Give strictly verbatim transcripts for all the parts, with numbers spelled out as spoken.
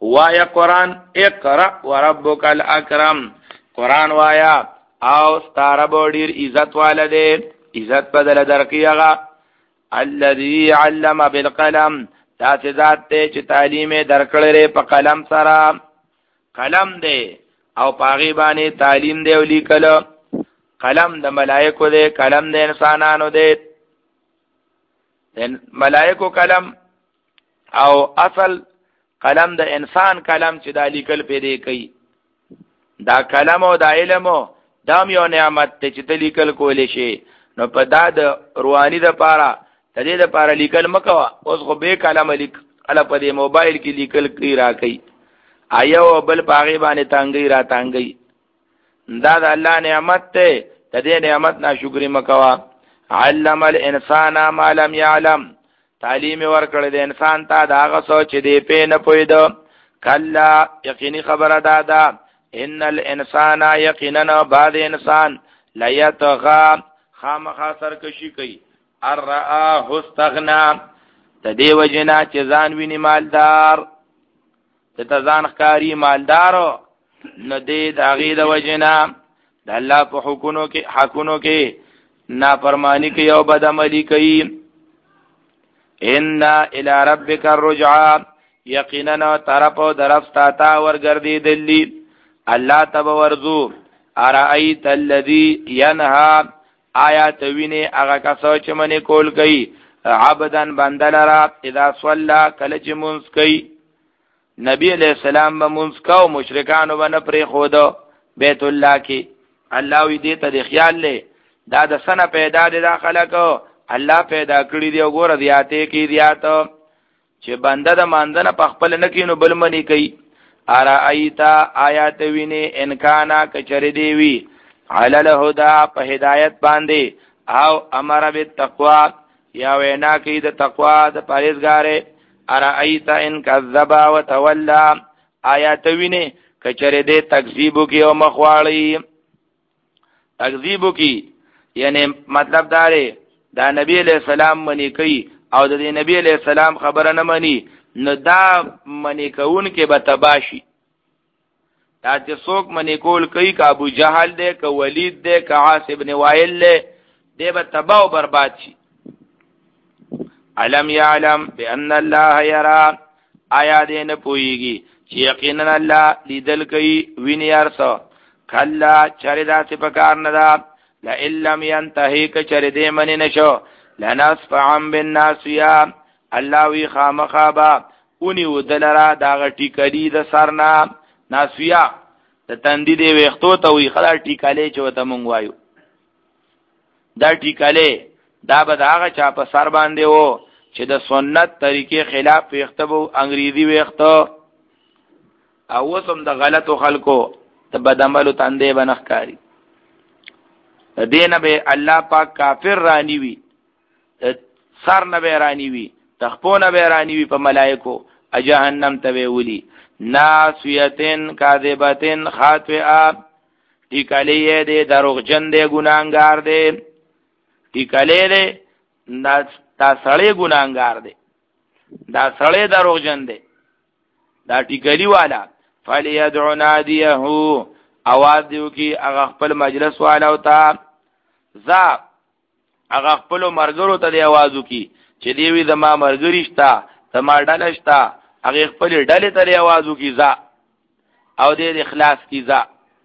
وایا قرآن اقرأ وربک الاکرم، قرآن وایا او ستاره به ډیر عزت والده، عزت بدل درکې هغه الذي علم بالقلم، دا ذات ته چې تعلیم درکړې په قلم سره، قلم دی او پاغي باندې تعلیم دی ولیکل. قلم د ملائکو دی، قلم د انسانانو دی، ملائکو قلم او اصل قلم د انسان قلم چې دا لیکل پیدا کوي. دا کلم او دا علم دام یو نعمت ته چې ته لیکل کولی شي. نو په دا د رواني د پاره د دې د پاره لیکل مکوه. اوس خو به کلم لیک اله په دې موبایل کې لیکل کوي را کوي، ایو بل پاغي باندې تانګي را تانګي. دا د الله نعمت ته، د دې نعمت ناشکری مکوه. علم الانسان ما لم يعلم، تعلیم ورکړل د انسان ته دا هغه څه چې دی په نه پوهیدو. کلا یقیني خبره ده ده ان الانسان یقینا بعد انسان لا یطغى خامخا سرکشي کوي. الرآه استغنا، د دې وجنا چې ځان ویني مالدار، ته ځان ښکاری مالدارو، نو دې د هغې د وجنا د الله په حکمونو کې حقونو کې نافرمانی کوي او بدعملي کوي. ان الى ربک الرجعى، یقینا طرف او درفتا تا ورګرځیدلی الله تب ورزو. ارایت الذی ینها، آیات ویني هغه کسو چې منی کول کوي عبدن بندلرا اذا صلى کله چې مونږ کوي. نبی علیہ السلام به مونږ کو، مشرکانو باندې پرې خودو بیت الله کې. الله وی دې ته د خیال له دا د سنه پیدا دي دا خلکو الله پیدا کړی دی. وګوره زیاته کې زیاته چې بنده د مانځنه په خپل نه کینو بل منی کوي. ارایتا آیات ویني ان کانا کچری دی وی علی الهدى په هدایت باندې او امر بالتقوا یا وینا کوي د تقوا د پرهیزګارې. ارایتا ان کذب وتولى آیات ویني کچری دی تکذیب کوي او مخواړي. تکذیب کوي یعنی مطلب دا دی دا نبی علیہ السلام منی کوي او د نبی علیہ السلام خبره نه مني، نو دا منی کون کې به تباشي. دا چې څوک منی کول کوي که ابو جهل دی که ولید دی که عاص ابن وائل دی، دی به تباہ او برباد شي. علم یعلم بان الله یرا، آیا دې نه پوهیږي چې یقینا الله لیدل کوي ویني ارسو. کلا چرې داسې پکار نه ده لئن لم ينتهي کچر دې منی نشو لنصفعا بالناصيه، الله وی خامخابا اونی ودلرا دا ټیکلی د سرنا. ناصیه د تندې دی وختو ته وی خلا ټیکاله چوته مونږ وایو. دا ټیکاله دا به داغه چا په سر باندې وو چې د سنت طریقې خلاف وختبو انګریزي وختو او وسم د غلطو خلکو ته بدعملو تندې بنخکاری. دین به الله پاک کافر رانی وی، سر نه به رانی وی، تخپو نه به رانی وی په ملائکو جهنم ته ویلی. ناسیتن کاذبتن خاطئه، ټیکلې دې دروغجن دې ګناګار دې. ټیکلې دې دا سړی ګناګار دې، دا سړی دروغجن دې، دا ټیکلی والا. فلیدع نادیه، आवाज دیو کی هغه خپل مجلس والو ته، ذا هغه خپل مرګرو ته دی आवाज وکي چې دی وی زما مرګری شتا، زما ډله شتا، هغه خپل ډلې ته دی आवाज وکي ذا او دې اخلاص کی ذا.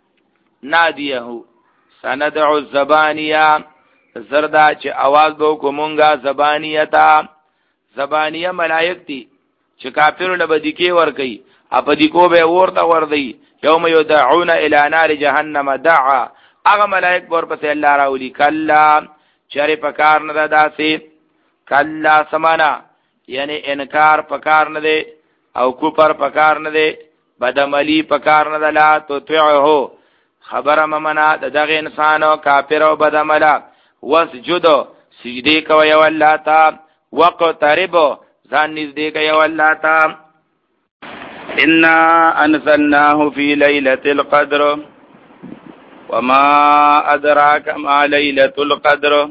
نادیه سندع الزبانیه، زردا چې आवाज بو کومونګه زبانیتا. زبانیه ملائک دي چې کافر له بدی کې ور کوي، اپ دې کو به ورته ور دی. یوم یدعون الى نار جهنم دعا، هغه ملائک ور پسې الله راولي. کلا چره پکار نه داسې، کلا سمانا یعنی انکار پکار نه دی او کوپر پکار نه دی، بدعملی پکار نه دلا. تو تعه خبر ممنا دغه انسانو کافر او بدعملا. وسجد سجدی کوي والله تا، وقترب ځان نږدې کوي والله تا. إنا أنزلناه في ليلة القدر وما أدراك ما ليلة القدر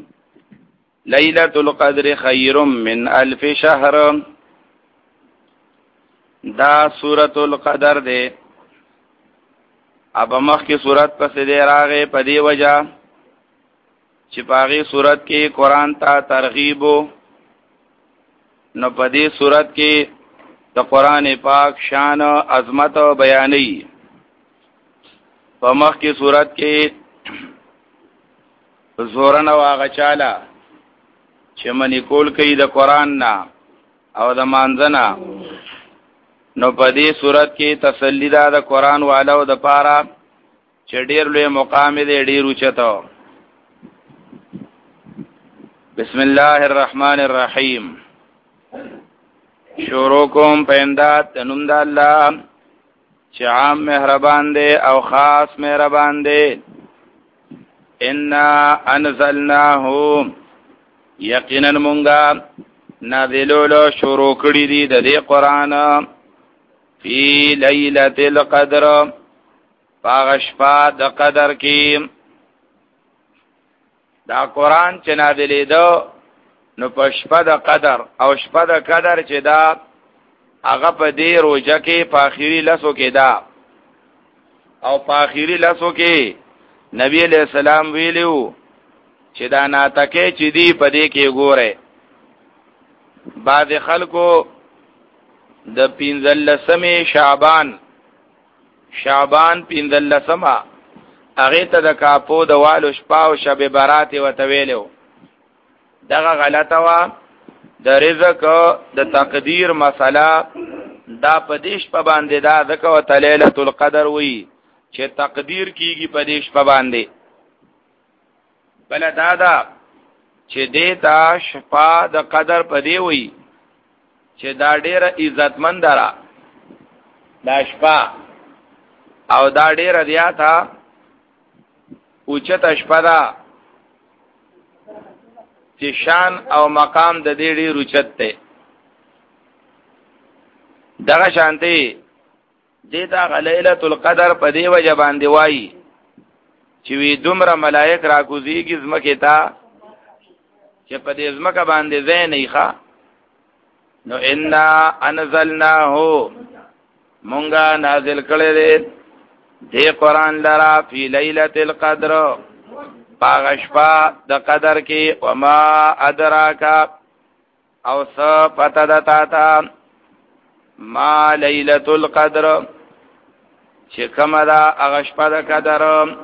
ليلة القدر خير من ألف شهر. دا سورۃ القدر ده. اب مخ کی سورۃ پس دې راغې په دی وجہ چې پاغي سورۃ کې قران ته ترغیب نو په دې سورۃ کې د قران پاک شان او عظمت بیانې. په مخ کی سورۃ کې زورن او هغه چاله چې منی کول کوي د قران نه او د مانځنه، نو په دې صورت کې تسلی ده د قران والو د پاره چې ډېر لوی مقام دې ډېر اوچته. بسم الله الرحمن الرحیم. شروع کوم په امداد د نوم د الله چې عام مهربان دی او خاص مهربان دی. ان انزلناه یقینا مونږه نازلولو شروع کړی دی د دې قران فی لیلۃ القدر پاغشپا د قدر کې. دا قران چې نازلې ده نو په شپه د قدر او شپه د قدر چې دا هغه په دې روزه کې په اخیری لسو کې دا او په اخیری لسو کې نبی علیہ السلام ویلو چې دا ناتکه چې دی په دې کې ګوره. بعض خلکو د پینځلسمې شعبان شعبان پینځلسمه هغه ته د کاپو د والو شپه او شب برات وتویلو. دغه غلطه وا. د رزق د تقدیر مسله دا پدیش په باندې دا ذکر او ليله القدر وی چې تقدیر کیږي پدیش په باندې. بل دا دا چې دیتا شفا د قدر پدی وی چې دا ډیره عزتمند را دا شپه او دا ډیره زیاته اوچته شپه ده چې شان او مقام د دې ډیر اوچت دی. دغه شانتي دیتا لیلۃ القدر په دی وجه باندې وایي چې وی دومره ملائک راکوزیږي زمکه تا چې په دې زمکه باندې زین نه ښه. نو ان انزلناه مونږه نازل کړی دی دې قران لرا فی لیلۃ القدر پاغشپا د قدر کې. وما ادراک او س پتا دتا تا ما لیلۃ القدر چې کومه دا اغشپا د قدر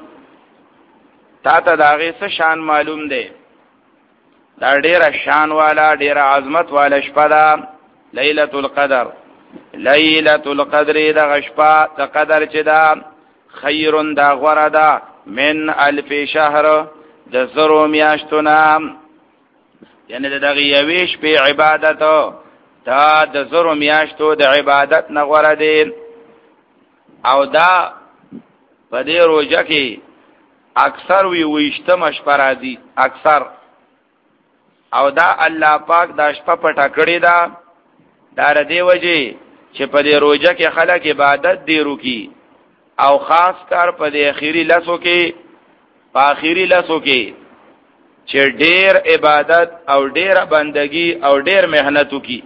تا ته داغه څه شان معلوم دی. دا ډیره شان والا ډیره عظمت والا شپه ده لیلۃ القدر. لیلۃ القدر د غشپا د قدر چې دا خیرون دا غوره ده من الف شهر د زرو میاشتونه، یعنی دغه یویش په عبادت دا د زرو میاشتو د عبادت نه غوره دي. او دا په دې روزه کې اکثر وی ویشته مشپره دي اکثر. او دا الله پاک دا شپه پټه کړی دا دا ر دې وجه چې په دې روزه کې خلک عبادت دی روکي او خاص کار په دې اخیری لاسو کې په اخیری لاسو کې چې ډېر عبادت او ډېر بندگی او ډېر مهنت وکي.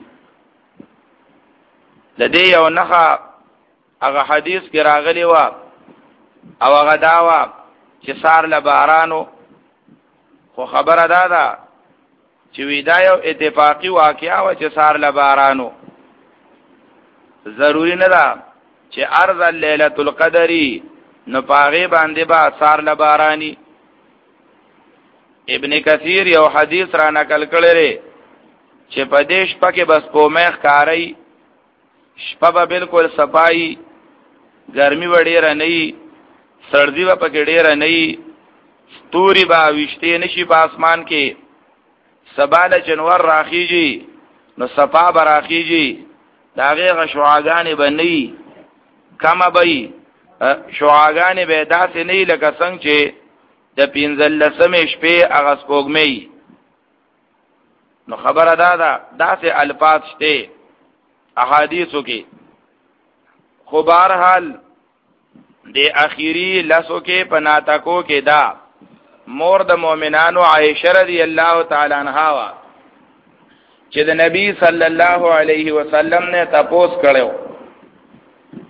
د دې یو نخا هغه حدیث کې راغلی و او هغه دا و چې سار له بارانو خو خبره دا ده چې ودا یو اتفاقی واقعا و چې سار له بارانو ضروری نه ده چې ارض لیلۃ القدر نو پاغه باندې با سار له بارانی. ابن کثیر یو حدیث را نقل کړی چې په دې شپه کې بس کومه ښکاری شپه به بالکل صفائی ګرمي وړي نه سردی و پکې ډېر نه ستوري با وشته نشي په اسمان کې. سباله جنور راخیږي نو صفا براخیږي داغه غشواغانې بنئ کما بئی شواغانې به داسې نه لکه څنګه چې د پینځلسمې شپې هغه سپوږمۍ. نو خبره دا ده داسې الفاظ شته احادیثو کې. خو بهرحال د اخیری لاسو کې پناتکو کې دا مور د مؤمنانو عائشہ رضی الله تعالی عنها وا چې د نبی صلی الله علیه وسلم نه تپوس کړو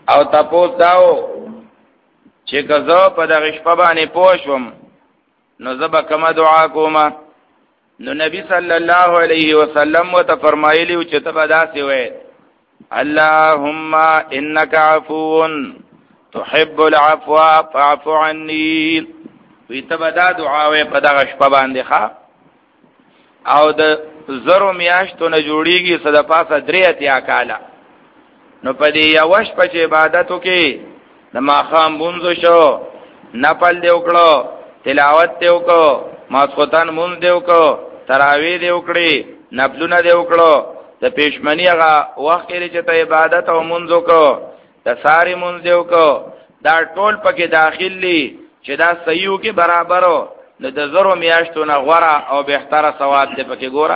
او تپوس داو چې کزو په دغه شپه باندې پوښوم نو زبا کما دعا کوما نو نبی صلی الله علیه وسلم وت فرمایلی چې ته داسې وې اللهم انك عفو تحب العفو فاعف عني وی ته دا دعا وې په دغه شپه باندې ښا او د زرو میاشتو نه جوړیږي صد پاسه دریت یا کاله نو په دې یوش په عبادتو کې د ماخام بونځو شو نفل دی وکړو تلاوت دی وکړو ماسختن مونږ دی وکړو تراوی دی وکړي نفلونه دی وکړو د پېشمنی هغه وخت کې چې ته عبادت او مونږ وکړو د ساری مونږ دی وکړو دا ټول پکې داخلي چې دا صحیحو کې برابرو نو د زرو میاشتو نه غوړه او بهتره ثواب دی پکې ګوره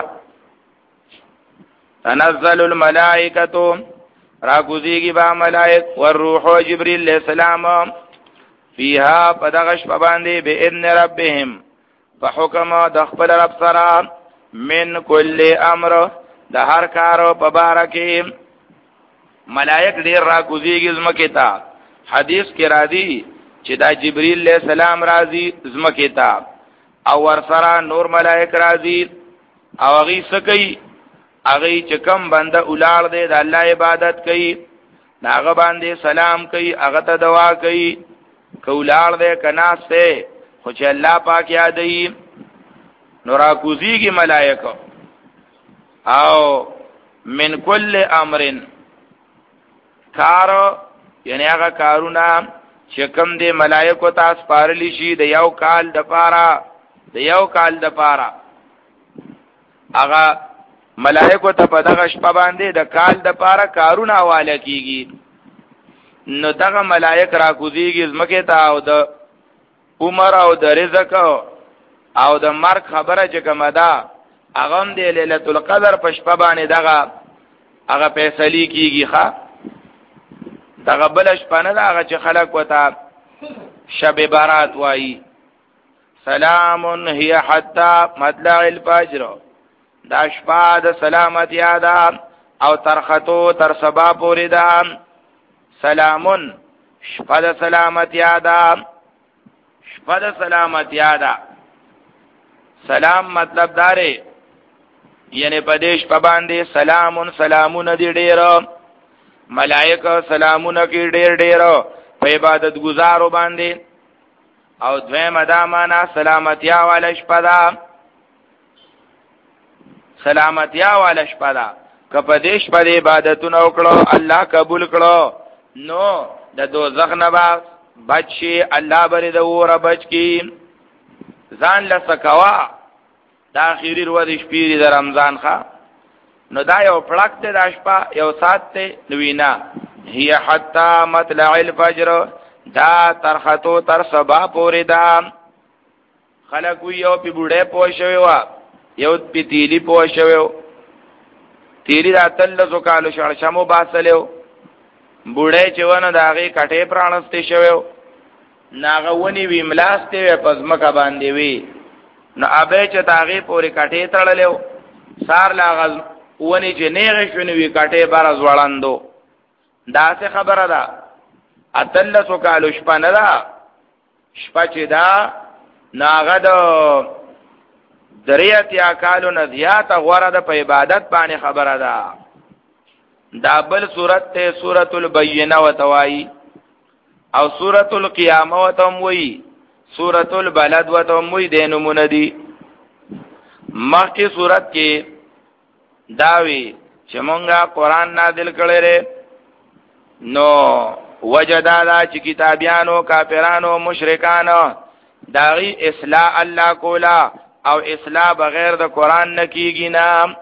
تنزل الملائکه را کوزیږي با ملائک والروح و جبريل علیہ السلام فيها پدغش باندې باذن ربهم فحكم د خپل رب سره من كل امر د هر کارو په باره کې ملائک ډیر را کوزیږي زمکه تا حدیث کې راځي چې دا جبريل علیہ السلام راځي زمکه تا او ور سره نور ملائک راځي او هغه سکی هغه چې کم بنده اولاد دې د الله عبادت کوي هغه باندې سلام کوي هغه ته دعا کوي کولار دې کناسته خو چې الله پاک یادې نورا کوزیږي ملائکه او من کل امرن کار یعنی هغه کارونه چې کم دې ملائکه تاسو پارلی شي د یو کال د پاره د یو کال د پاره هغه ملائکو ته په دغه شپه باندې د کال د پاره کارونه حواله کیږي نو دغه ملائک را کوزیږي زمکه ته او د عمر او د رزق او د مرګ خبره چې کومه ده هغه د ليله القدر په شپه باندې دغه هغه فیصله کیږي ښا دغه بل شپه نه هغه چې خلق وته شب برات وایي سلام هي حتا مطلع الفجر دا شپه د سلامت یادا او ترختو تر سبا پوری دا سلامون شپه د سلامت یادا شپه د سلامت یادا سلام مطلب داره یعنی په دې شپه باندې سلامون سلامون دی ډیر ملائکه سلامون کی ډیر ډیر په عبادت گزارو باندې او دویمه دا معنا سلامتیا والا شپه دا سلامتیا والا شپه دا کپه دې شپه د عبادتونو وکړو الله قبول کړو نو د دوزخ نه با بچي الله بری د اور بچ کی ځان له سکوا د اخیری ورځ شپې د رمضان ښا نو دا یو پړک ته د شپه یو سات ته نوینا هي حتا مطلع الفجر دا ترختو تر سبا پورې دا خلک یو په بوډه پوښوي وا یو پی تیلی پوښوي تیلی راتل زو کالو شړشمو باسلو بوډه چونه داغه کټه پرانسته شوی ناغه ونی وی ملاسته پزمکه باندې وی نو ابه چې داغه پوری کټه تړلو سار لاغ ونی چې نیغه شونه وی کټه بار زوړاندو دا څه خبره ده اتل سو کالو شپه نه ده شپه چې دا ناغه د دریات یا کالو نه زیات غوړه د په عبادت باندې خبره ده دا بل صورت ته سورۃ البینہ وتوای او سورۃ القیامہ وتموی سورۃ البلد وتموی دینو مندی مخکې صورت کې داوی چې مونږه قران نازل کړی نو وجدادا چې کتابیانو کافرانو مشرکانو داغي اصلاح الله کولا او اصلاح بغیر د قران نه کیږي نه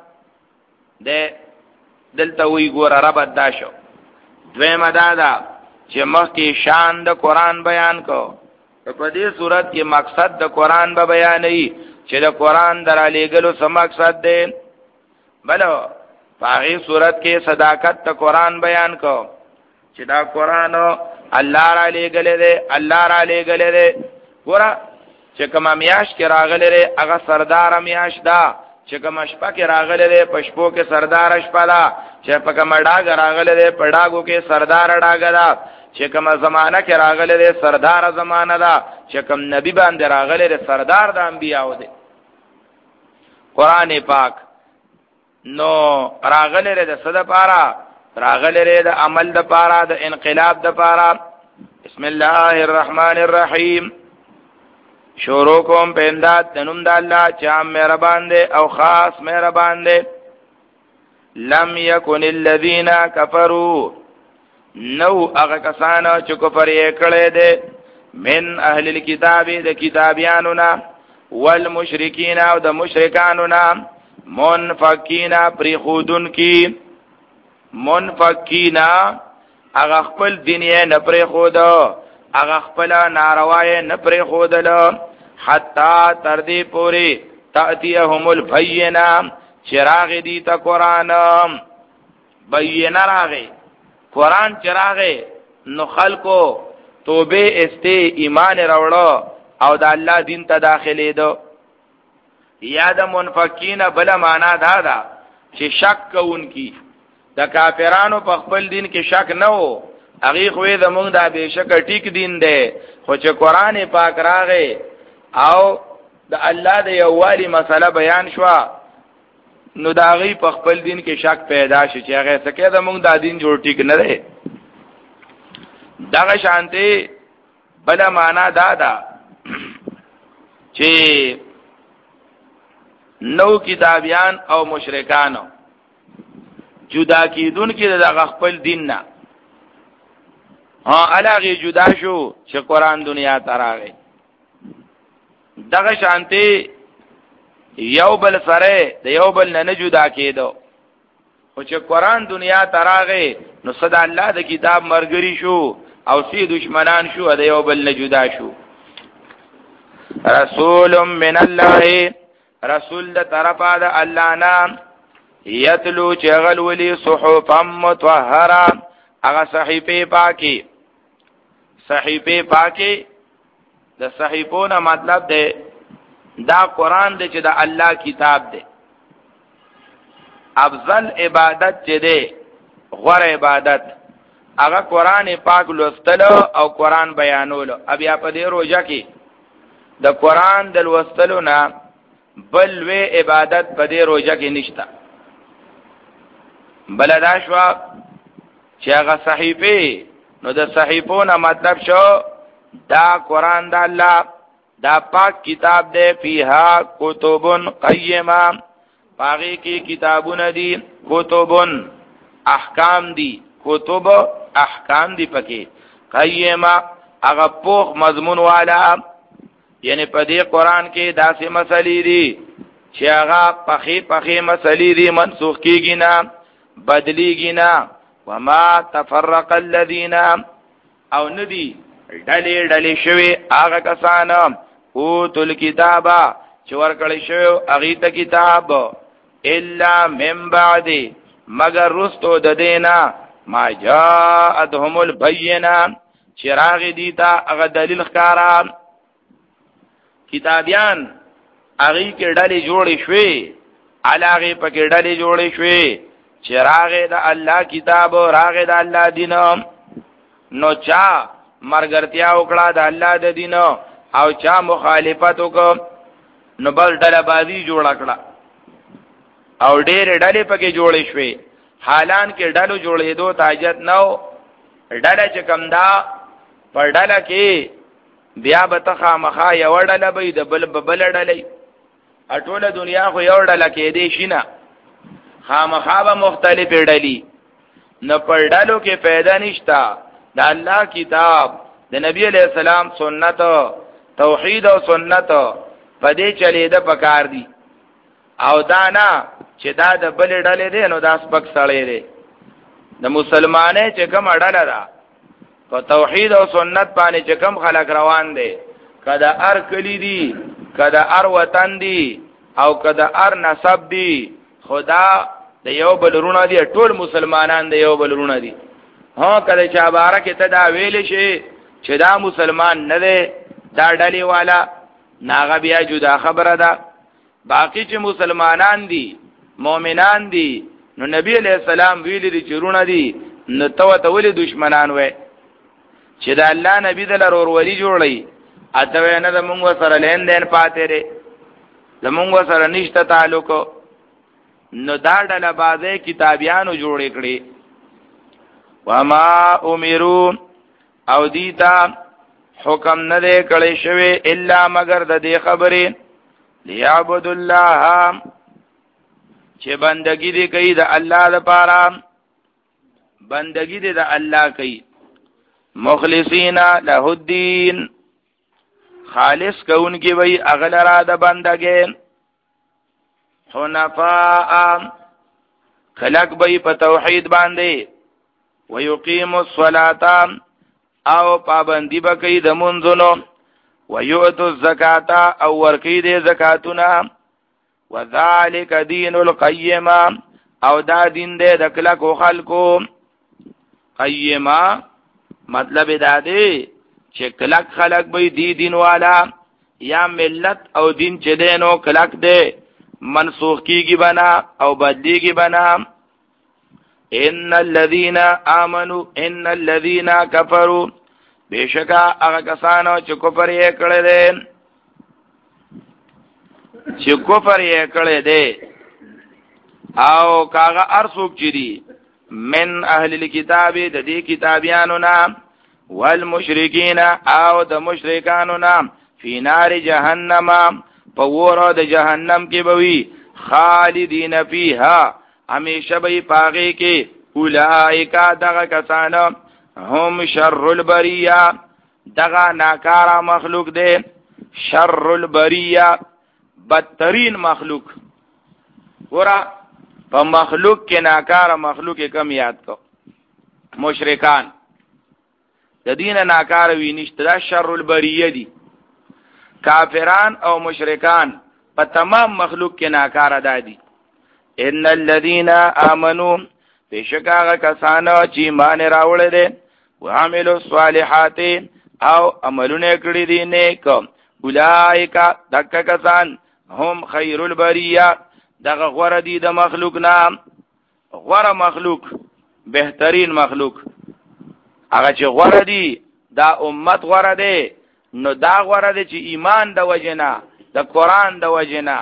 د دلته وی ګور رب داشو دویمه دادا چې مخکې شان د قران بیان کو په دې صورت کې مقصد د قران به بیانې چې د قران درالېګلو سم مقصد دی بلو په صورت کې صداقت د قران بیان کو چې دا قران الله را لېګلې دی الله را لېګلې دی ګور چې کوم میاش کې راغلې هغه سردار میاش دا چې کوم شپه کې راغله ده پشپو کې سردار شپه ده، چې په کوم ډاګ راغله ده په ډاګو کې سردار ډاګ ده، چې کوم زمانہ کې راغله ده سردار زمانہ ده، چې کوم نبی باندې راغله ده سردار د انبیاء ده. قران پاک نو راغله ده صد پارا، راغله ده د عمل د پارا، د انقلاب د پارا. بسم الله الرحمن الرحیم. شروع کوم په امداد د نوم د الله چې عام مهربان دی او خاص مهربان دی. لم یکن الذین کفروا، نو هغه کسان چې کفر یې کړی دی، من اهل الكتاب د کتابیانو نه، والمشرکین او د مشرکانو نه، منفکین پری خودن کی، منفکین هغه خپل دین یې نه پری خود، هغه خپل ناروای نه پری خودل، حتا تر دې پوری تاتیهم البینه، چراغ دی تا قرآن بینه راغی، قرآن چراغی نو خلقو توبه استه ایمان راوړو او د الله دین ته داخلي دو. یا د منفقین بل معنا دا دا چې شک کوونکی، د کافرانو په خپل دین کې شک نه وو، هغه خو د موږ د بهشکه ټیک دین دی، خو چې قرآن پاک راغی او د الله د یووالي مسله بیان شوه نو دا غي په خپل دین کې شک پیدا شي چې هغه څه کې د موږ د دین جوړ ټیک نه دی. دغه شانتي بل معنا دا دا چې نو کتابیان او مشرکانو جدا کیدون کې د خپل دین نه ها الګي جدا شو چې قرآن دنیا ته راغی. دغه شانتي یو بل سره د یو بل نه جدا کېدو، خو چې قرآن دنیا ته راغی نو صد الله د کتاب مرګري شو او سی دشمنان شو، د یو بل نه جدا شو. رسول من الله، رسول د طرفه د الله نام، یتلو چغل ولی صحفا مطهره، هغه صحیفه پاکي، صحیفه پاکي د صحیفونه مطلب ده دا قرآن دی چې د الله کتاب دی. افضل عبادت چې دی غوره عبادت هغه قرآن پاک لوستلو او قرآن بیانولو. بیا په دې روزه کې د قرآن د لوستلو نه بل وی عبادت په دې روزه کې نشته. بل دا شو چې هغه صحیفه، نو د صحیفونه مطلب شو دا قرآن د الله دا پاک کتاب دے، فیہا کتبن قیمہ، پاگی کی کتابون دی، کتبن احکام دی، کتب احکام دی پکی، قیمہ اگا پوخ مضمون والا، یعنی پا دی قرآن کے داسی مسئلی دی چی اگا پخی پخی مسئلی دی منسوخ کی گینا بدلی گینا. وما تفرق الذین او ندی ڈلی ڈلی شوی آغا کسانا اوتل کتابا چور کړی شو اغیت کتاب، الا من بعد مگر رستو د دینا ما جاءتهم البینه، چراغ دیتا اغه دلیل ښکارا. کتابیان اغی کې ډلې جوړې شوې، علاغه پکې ډلې جوړې شوې، چراغ د الله کتاب او راغ د الله دین. نو چا مرګرتیا وکړه د الله د دین او چا مخالفت وکړ نو بل ډله بازی جوړ کړه او ډېر ډلې پکې جوړې شوې. حالان کې ډلو جوړېدو تاجت نو، ډله چې کم دا په ډله کې بیا به تخا مخا یو ډله به د بل بل ډلې، ټوله دنیا خو یو ډله کې دی شینه، خامخا به مختلفې ډلې. نو پر ډلو کې پیدا نشتا. د الله کتاب، د نبی علیہ السلام سنت، توحید او سنت په دې چلیده پکار دي. او دا نه چې دا د بل ډلې دی نو دا سپک سړی دی. د مسلمانې چې کوم ډله ده په توحید او سنت باندې چې کوم خلک روان دي، کده ار کلی دي، کده ار وطن دي او کده ار نسب دي، خدا د یو بل رونه دي، ټول مسلمانان د یو بل رونه دي. ها کله چې بارکه ته دا ویل شي چې دا مسلمان نه دی، دا ډلې والا ناغه بیا جدا خبره ده. باقی چې مسلمانان دي مؤمنان دي نو نبی علیہ السلام ویلي دي چې رونه دي نو تو ته ولې دشمنان وې چې د الله نبی د لور ورولي جوړي اته نه د مونږ سره لین دین پاتې لري د مونږ سره نشته تعلق نو دا ډله بازه کتابیانو جوړې کړې وما امروا او دیتا حکم نه دی کړی شوی الا مگر د دې خبرې لیعبد الله چې بندگی دی کوي د الله لپاره بندگی دی د الله کوي مخلصین له الدین خالص کون کی وی اغلرا د بندګې حنفاء خلق بی په توحید باندې ويقيم الصلاه او پابندی بکئی د منځونو ويؤتوا الزکات او ورکی د زکاتونه وذالک دین القیمه او دا دین دې د کلکو خلکو قیمه مطلب دا دی چې کلک خلق به دی دین والا یا ملت او دین چې دینو کلک دی منسوخ کیږي بنا او بدلیږي بنا ان الذين امنوا ان الذين كفروا بشکا هغه کسانو چې کفر یې کړی دي چې کفر یې کړی دي او کاغه ارسوک چي دي من اهل الكتاب د دې کتابیانو نام والمشرکین او د مشرکانو نام فی نار جهنم پورو د جهنم کې بوي خالدین فیها همیشه به پاغه کې اولائک دغه کسانو هم شر البریه دغه ناکارا مخلوق دی شر البریه بدترین مخلوق ورا په مخلوق کې ناکارا مخلوق کم یاد کو مشرکان د دین ناکار وی نشته دا شر البریه دي کافران او مشرکان په تمام مخلوق کې ناکار دادي ان الذين امنوا بشکا کسانو چې ایمان راوړل دي وعملوا الصالحات او عملونه کړی دي نیک اولائک دک کسان هم خیر البریه دغه غوړه دي د مخلوق نام غوړه مخلوق بهترین مخلوق هغه چې غوړه دي دا امت غوړه دي نو دا غوړه دي چې ایمان د وجنا د قران د وجنا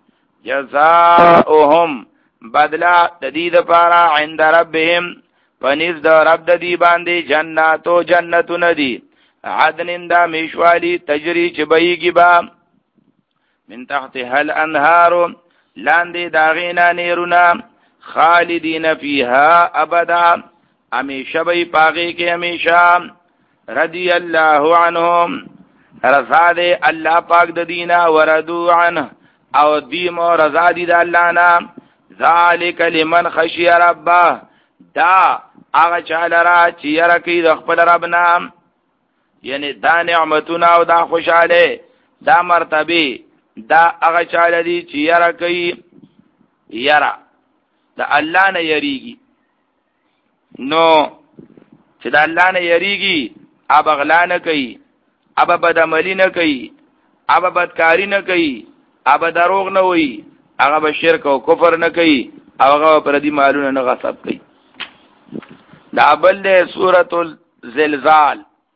جزاؤهم بدلا د دې لپاره عند ربهم پنځ د رب د دې باندې جناتو جنتون دي عدن دا میشوالی تجری چې بهيږي با من تحتها الانهار لاندې داغینا نیرونا خالدین فیها ابدا همیشه به پاغي کې همیشه رضی الله عنهم رضا دې الله پاک د دینا وردو عنه او دیم او رضا دې د الله نام ذالک لمن خشی ربه دا هغه چاله را چې یره کوي د خپل رب نام یعنی دا نعمتونه او دا خوشاله دا مرتبه دا هغه چاله دي چې یره کوي یره د الله نه یریږي نو چې د الله نه یریږي اب اغلا نه کوي اب بدعملی نه کوي اب بدکاری نه کوي اب دروغ نه وي هغه به شرک او کفر نه کوي هغه پر دې مالونه نه غصب کوي دا بل ده سورۃ الزلزال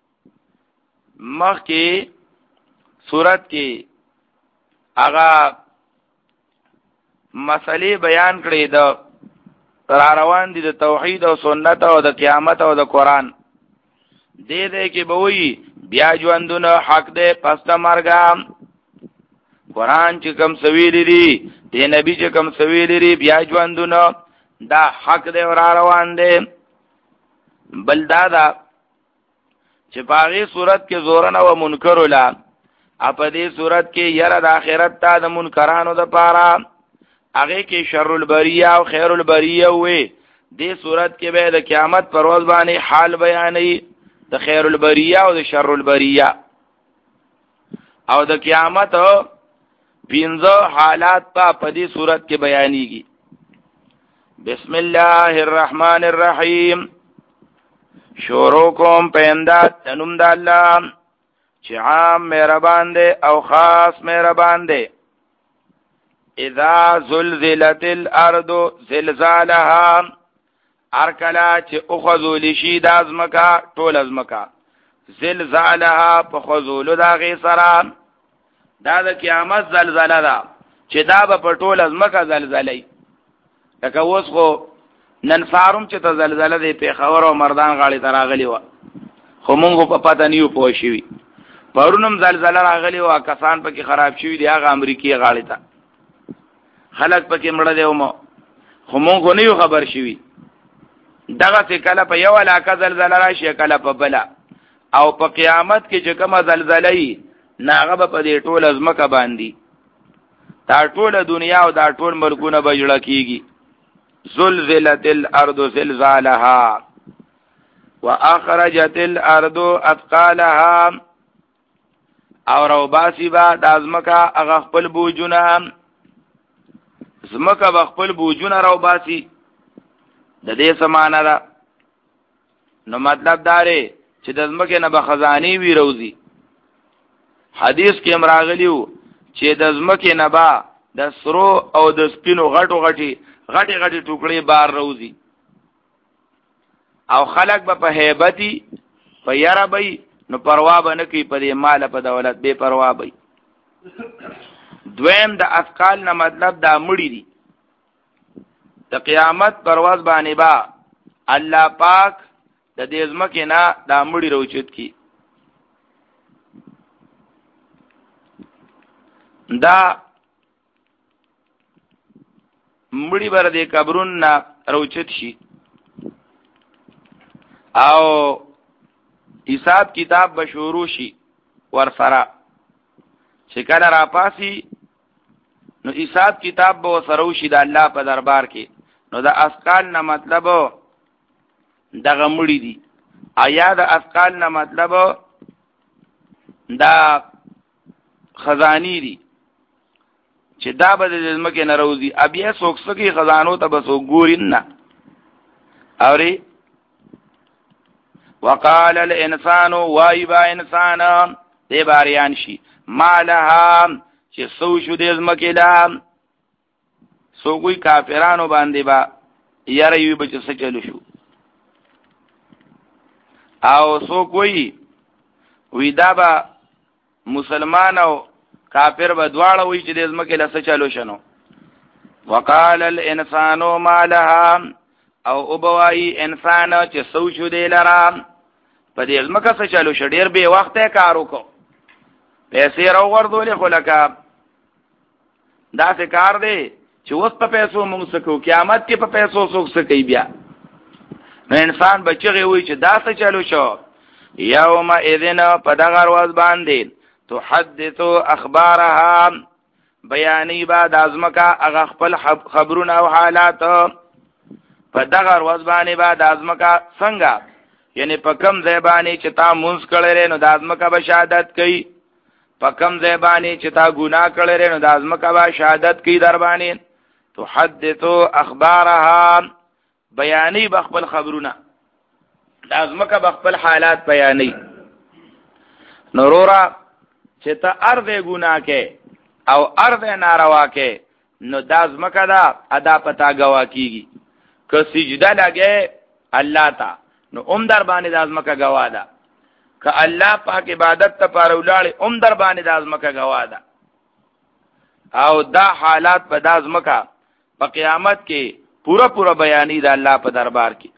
مخ کې سورۃ کې هغه مسئله بیان کړې ده را روان دي د توحید او سنت او د قیامت او د قران دې دې کې به وي بیا ژوندونه حق دې پس د مرګ قران چې کوم سویل دي دې نبی چې کوم سویل دي بیا ژوندونه دا حق دې را روان دي بل دادا چې پاغي صورت کې زورن او منکر ولا په دې صورت کې یره د آخرت ته د منکرانو د پاره هغه کې شر البریه او خیر البریه وي دې صورت کې به د قیامت پر ورځ باندې حال بیانې د خیر البریه او د شر البریه او د قیامت پنځه حالات په دې صورت کې بیانېږي بسم الله الرحمن الرحیم شروع کوم پیندات تنم د الله چې عام مهربان دی او خاص مهربان دی اذا زلزلت الارض زلزالها ارکلا چې اخذو لشي د ازمکا ټول ازمکا زلزالها په خذولو دا غي سره دا د قیامت زلزلہ ده چې دا به په ټول ازمکا زلزلې لکه اوس خو نن فارم چې ته زلزلہ دی په خبر او مردان غاړي تراغلی و خو مونږ په پته نیو پوه شي پرونم زلزلہ راغلی و کسان پکې خراب شوی دی هغه امریکای غاړي ته خلک پکې مړه دی مو خو مونږ نه یو خبر شوی دغه څه کله په یو علاقه زلزلہ راشي کله په بلا او په قیامت کې چې کومه زلزلہ ای ناغه په دې ټول ازمکه باندې دا ټول دنیا او دا ټول ملکونه بجړه کیږي زلزلت الارض زلزالها واخرجت الارض اثقالها او روباسی با د ازمکه هغه خپل بوجونه زمکه بخپل بوجونه روباسی د دې سمانه ده نو مطلب داره چې د زمکه نه به خزانی وی روزي حدیث کې امراغلیو چې د زمکه نه با د سرو او د سپینو غټو غټي غټي غټي ټوکړي بار روزي او خلق به په هیبتي په یاره بي نو پروا به نه کوي په دې مال په دولت بے پروا بي دویم د اثقال نه مطلب دا مړی دي د قیامت پرواز باندې با الله پاک د دې ځمکې نه دا مړی روچت کی دا مړی بر دې قبرون نه روچت شي او حساب کتاب بشورو شي ورسره چې کله را پاسي نو حساب کتاب به سره شي د الله په دربار کې نو د اسقال نه مطلب دغه مړی دي آیا د اسقال نه مطلب دا خزانی دي چې دا به د ځمکې نه روزي ابیا څوک سکی خزانو ته به څوک ګورین نه اوري وقال الانسان وایبا انسان دې باریان شي مالها چې سو شو دې ځمکې لا سو کوئی کافرانو باندې با یاره یو بچ څه چلو شو او سو کوئی ویدا با مسلمان او کافر به دواړه وي چې د ځمکې لا څه چلو شنو وقال الانسان مالها او وبوای انسان چې سو شو دې لرا په دې ځمکه څه چلو ش ډیر به وخت کار وکړو پیسې راو ورډولې خو لکه دا څه کار دی چې اوس په پیسو موږ سکو قیامت کې په پیسو څوک سکی بیا نو انسان بچی وي چې دا څه چلو شو یوم اذن په دغه ورځ باندې تحدث اخبارها بیانی بعد ازمکا هغه خپل خبرونه او حالات په دغه ورځ باندې بعد ازمکا څنګه یعنی په کم ځای باندې چې تا مونږ کړل نو د ازمکا به شهادت کوي په کم ځای باندې چې تا ګناه کړل نو د ازمکا به شهادت کوي در باندې تحدث اخبارها بیانی بخپل خبرونه د ازمکا بخپل حالات بیانی نورورا چې ته ارده ګناه کې او ارده ناروا کې نو د ازمکا دا ادا پتا گوا کیږي که سجده لګې الله تا نو اوم در باندې د ازمکا گوا ده که الله پاک عبادت ته پر ولاړ اوم در باندې د ازمکا گوا ده او دا حالات په د ازمکا په قیامت کې پورا پورا بیانې د الله په دربار کې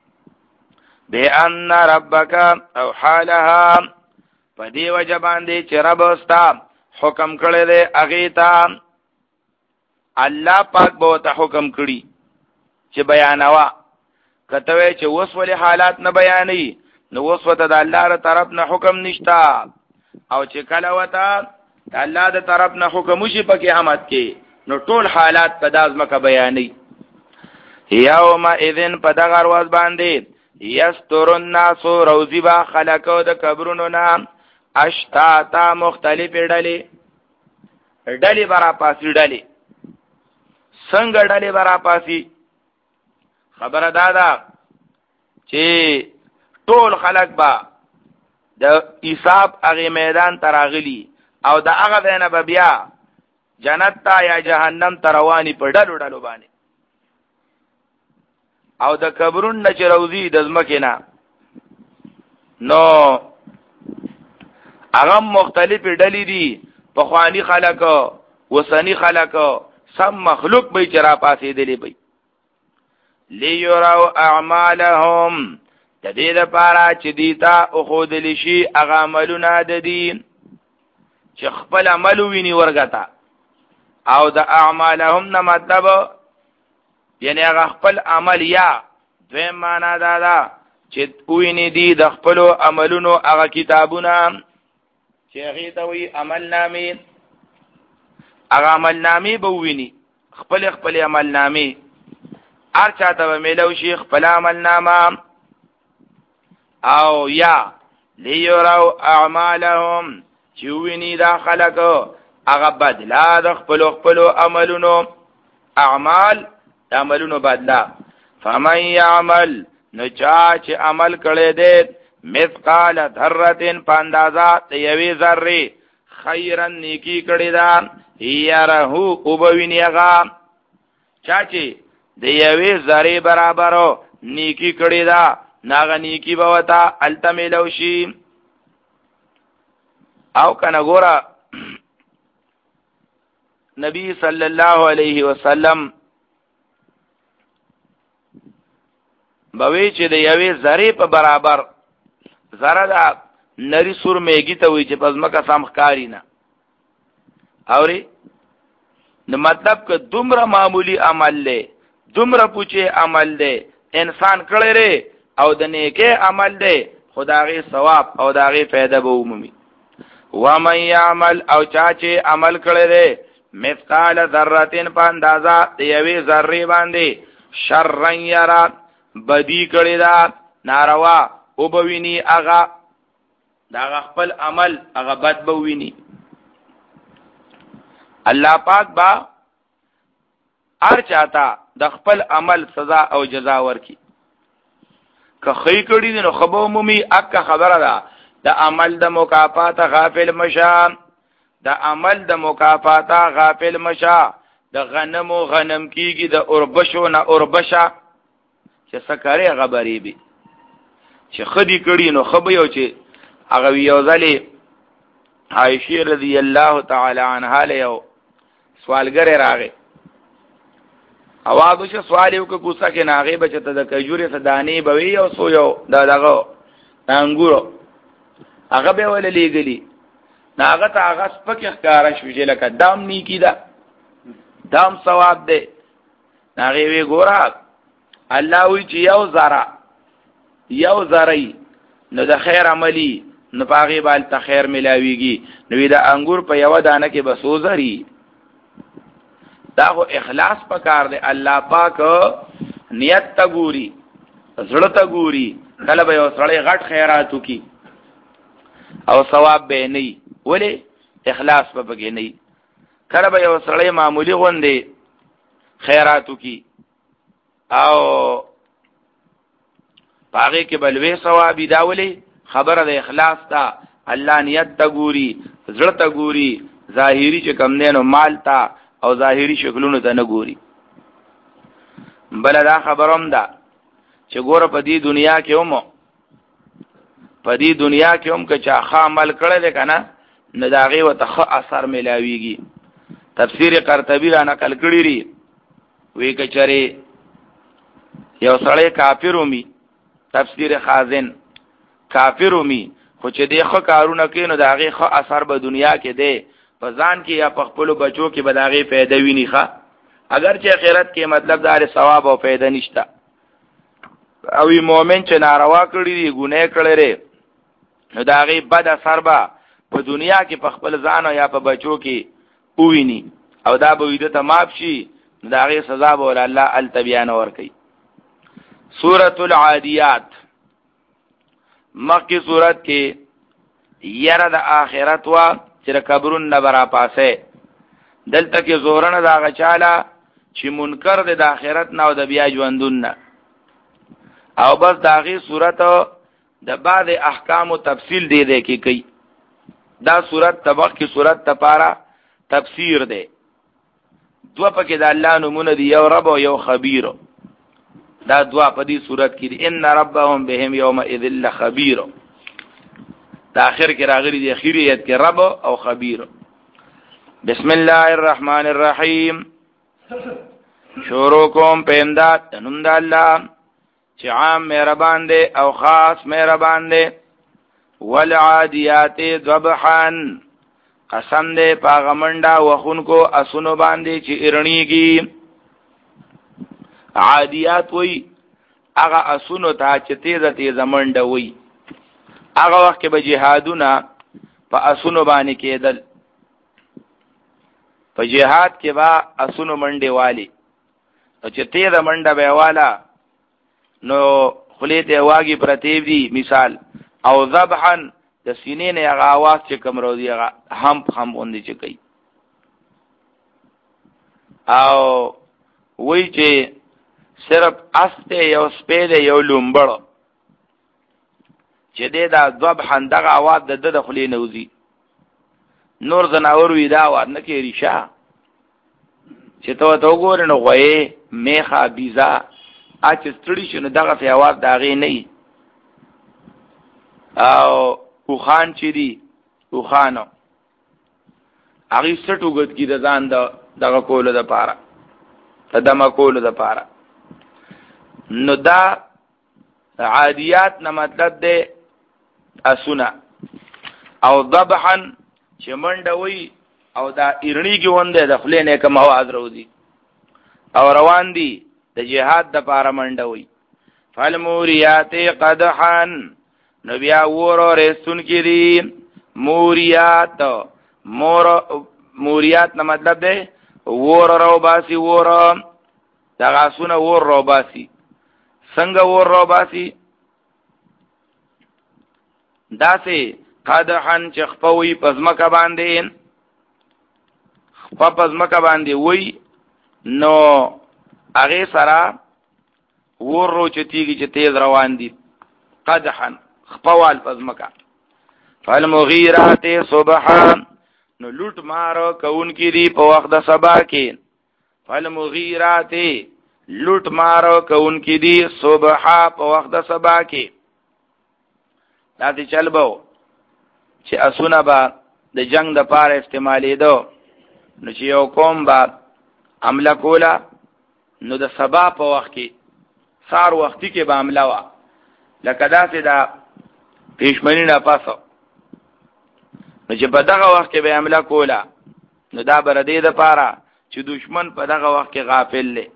بأن ربک او حالها په دی وجه باندې چې رب استا حکم کړی دی هغه ته الله پاک به ته حکم کړی چې بیانوا کته چې وسوله حالات نه بیانې نو وسوته د الله تر طرف نه حکم نشتا او چې کله وته د الله تر طرف نه حکم شي په قیامت کې نو ټول حالات په دازمکه بیانې یوم اذن په دغه ورځ باندې یستر الناس روزی با خلقو د قبرونو نام اشتاتا مختلف ډلې ډلې برا پاسې ډلې څنګه ډلې برا پاسې خبره دادا چې ټول خلق با د حساب هغه میدان تراغلی او د هغه دینه بیا جنت تا یا جهنم ته رواني په ډلو ډلو باندې. او د قبرون نه چې روزي د ځمکې نه نو هغه مختلفې ډلې دي، پخواني خلک، وسنی خلک، سم مخلوق به چې را پاسېدلی به لیروا اعمالهم، د دې لپاره چې دیتا اخودلی شي هغه عملونه د دین چې خپل عمل ویني ورګتا. او د اعمالهم نه مطلب یعنی هغه خپل عمل یا دویم معنا دا ده چې ویني دي د خپل عملونو هغه کتابونه چې هغه ته وی عمل نامې، هغه عمل نامې به ویني خپل خپل عمل نامې هر چاته به میلو شي خپل عمل نامه. او یا لیروا اعمالهم چې ویني دا خلک هغه بدلا د خپل خپل عملونو، اعمال د عملونو بدلا. فمن يعمل نچا چې عمل کړي دې مثقال ذره په اندازه د یوې ذره خیرا نیکی کړي دا یره او بویني هغه چا چې د یوې ذره برابر نیکی کړي دا ناغه نیکی به وتا التملو شي. او کنه ګوره نبی صلی الله علیه وسلم بوي چې د یوې ذره په برابر ذره دا نری سور میږي ته وي چې پزماکه سم ښکاری نه اوري نو مطلب که دومره معمولی عمل له دومره پوچه عمل ده انسان کړي ری او د نیکه عمل ده خدای ثواب او داغه فائدہ به عمومي. و من يعمل او چا چې عمل کړي ری مثقال ذره په اندازه د یوې ذره باندې شر یرا بدی کړي دا ناروا او بویني اغا دا خپل عمل اغا بد بویني. الله پاک با هر چاته د خپل عمل سزا او جزا ورکي. که خی کړي دي نو خبر عمومي اکه خبره ده د عمل د مکافات غافل مشا، د عمل د مکافات غافل مشا. د غنمو غنم کیږي د اوربشو نه اوربشا چې سکاري غبري بي چې خدي کړي نو خبر یو چې هغه یو ځلې عائشہ رضی الله تعالی عنها له یو سوالګر راغی اواز وشه سوال یو کو کوڅه کې ناغه بچته د کجوري صدانی بوي او سو یو دا دغه انګورو هغه به ول لېګلی ناغه ته هغه سپکه ښکارا شوې لکه دام نیکی دا دام ثواب دی. ناغه وی ګورا الله وی چې یو زرا یو زرای نو د خیر عملی نو پاغي بال ته خیر ملاويږي. نو دا انګور په یو دانه کې بسو زری دا خو اخلاص پکار دی. الله پاک نیت تا ګوري زړه تا ګوري. کله به یو سړی غټ خیرات وکي او ثواب به نه ولی اخلاص په بګی نه. کله به یو سړی معمولی غوندي خیرات وکي او پاغه کې بلوي ثواب دا ولی خبره د اخلاص تا. الله نیت تا ګوري زړه تا ګوري ظاهری چې کم دینو مال تا او ظاهری شکلونو ته نه ګوري. بل دا خبروم ده چې ګوره په دې دنیا کې هم په دې دنیا کې هم که چا ښه عمل کړی دی کنه نو د هغې ورته ښه اثر میلاویږي. تفسیر قرطبي را نقل کړي دي وی که چېرې یو سړی کافر ومي، تفسیر خازن کافر ومي خو چې دې ښه کارونه کوي نو د هغې ښه اثر به دنیا کې دی په ځان کې یا په خپلو بچو کې به د هغې فایده ویني ښه. اگر چې آخرت کې مطلب دا ثواب او فایده نشته. او ای مؤمن چې ناروا کړی دی ګناه کړی دی نو د هغې بد اثر به په دنیا کې په خپل ځان او یا په بچو کې وویني او دا به ویده ته ماف شي نو د هغې سزا به ول الله هلته بیان ورکوي. سورة العادیات مخکې صورت کې یره د آخرت وا چې د قبرون نه به راپاسې. دلته کې زورنه د هغه چاله چې منکر دی د آخرت نه او د بیا ژوندون نه. او بس د هغې صورت د بعض احکام و تفصیل دی دی کې کوي. دا صورت طبق کی صورت تپارا تفسیر دی دوا پکې د الله نومونه دي، یو رب او یو خبیر. دا دوا په دې صورت کې دي ان ربهم بهم یومئذ لخبیر. دا اخر کې راغلي دي اخریت کې رب او خبیر. بسم الله الرحمن الرحیم. شروع کوم په امداد نوم د الله چې عام مهربان دی او خاص مهربان دی. والعادیات ذبحا، قسم دی پاغمنډا وخونکو اسونو باندې چې ارنیږي. عادیات وی هغه اسونو ته چې تیزه تیزه منډه وی. هغه وخت کې به جهادونه په اسونو باندې کېدل. په جهاد کې به اسونو منډه والی، او چې تیزه منډه به والا نو خلی ته واګي پرتیب دی مثال. او ذبحا د سینې نه هغه आवाज چې کوم روزي هغه هم هم اوندې چې کوي. او وی چې صرف استه یو سپېده یو لومبړو چې دې دا ذبحا دغه आवाज د د خلی نوزي. نور زناور وی دا ور نه کې ریشا چې تو تو ګور نه غوي میخه بيزا اچ ستړي شنو دغه په आवाज داغې نه. او او خان چې دی او خانو هغه سټو غد کی د ځان د دغه کول د پاره تدما کول د پاره. نو دا عادیات نه مطلب دی اسونه. او ذبحا چې منډوي او دا ایرنی کې ونده د خلینې کوم आवाज روزي او روان دي د جهاد د پاره منډوي. فالموریات قدحا، نو بیا ورو رسون کی دی موریات. مور موریات نه مطلب دی ور رو باسی ور دا غاسونه ور رو باسی. څنګه ور رو باسی؟ داسې قدحن چې خپوي پزمکه باندې خپه پزمکه باندې وی نو هغه سره ور رو چتیږي چې تیز روان دي. قدحن خپوال پزمکا. فالمغیرات صبحا، نو لوٹ مارو کون کی دی په وخت د سبا کې. فالمغیرات لوٹ مارو کون کی دی صبحا په وخت د سبا کې. دا دې چلبو چې اسونه با د جنگ د پاره استعمالې دو، نو چې یو قوم با عمله کولا نو د سبا په وخت کې سار وختي کې به عمله وا لکه داسې دا پېشمنی نه پاسو. نو چې په دغه وخت کې به عمله کولا نو دا بر دې د پاره چې دشمن په دغه وخت کې غافل دی.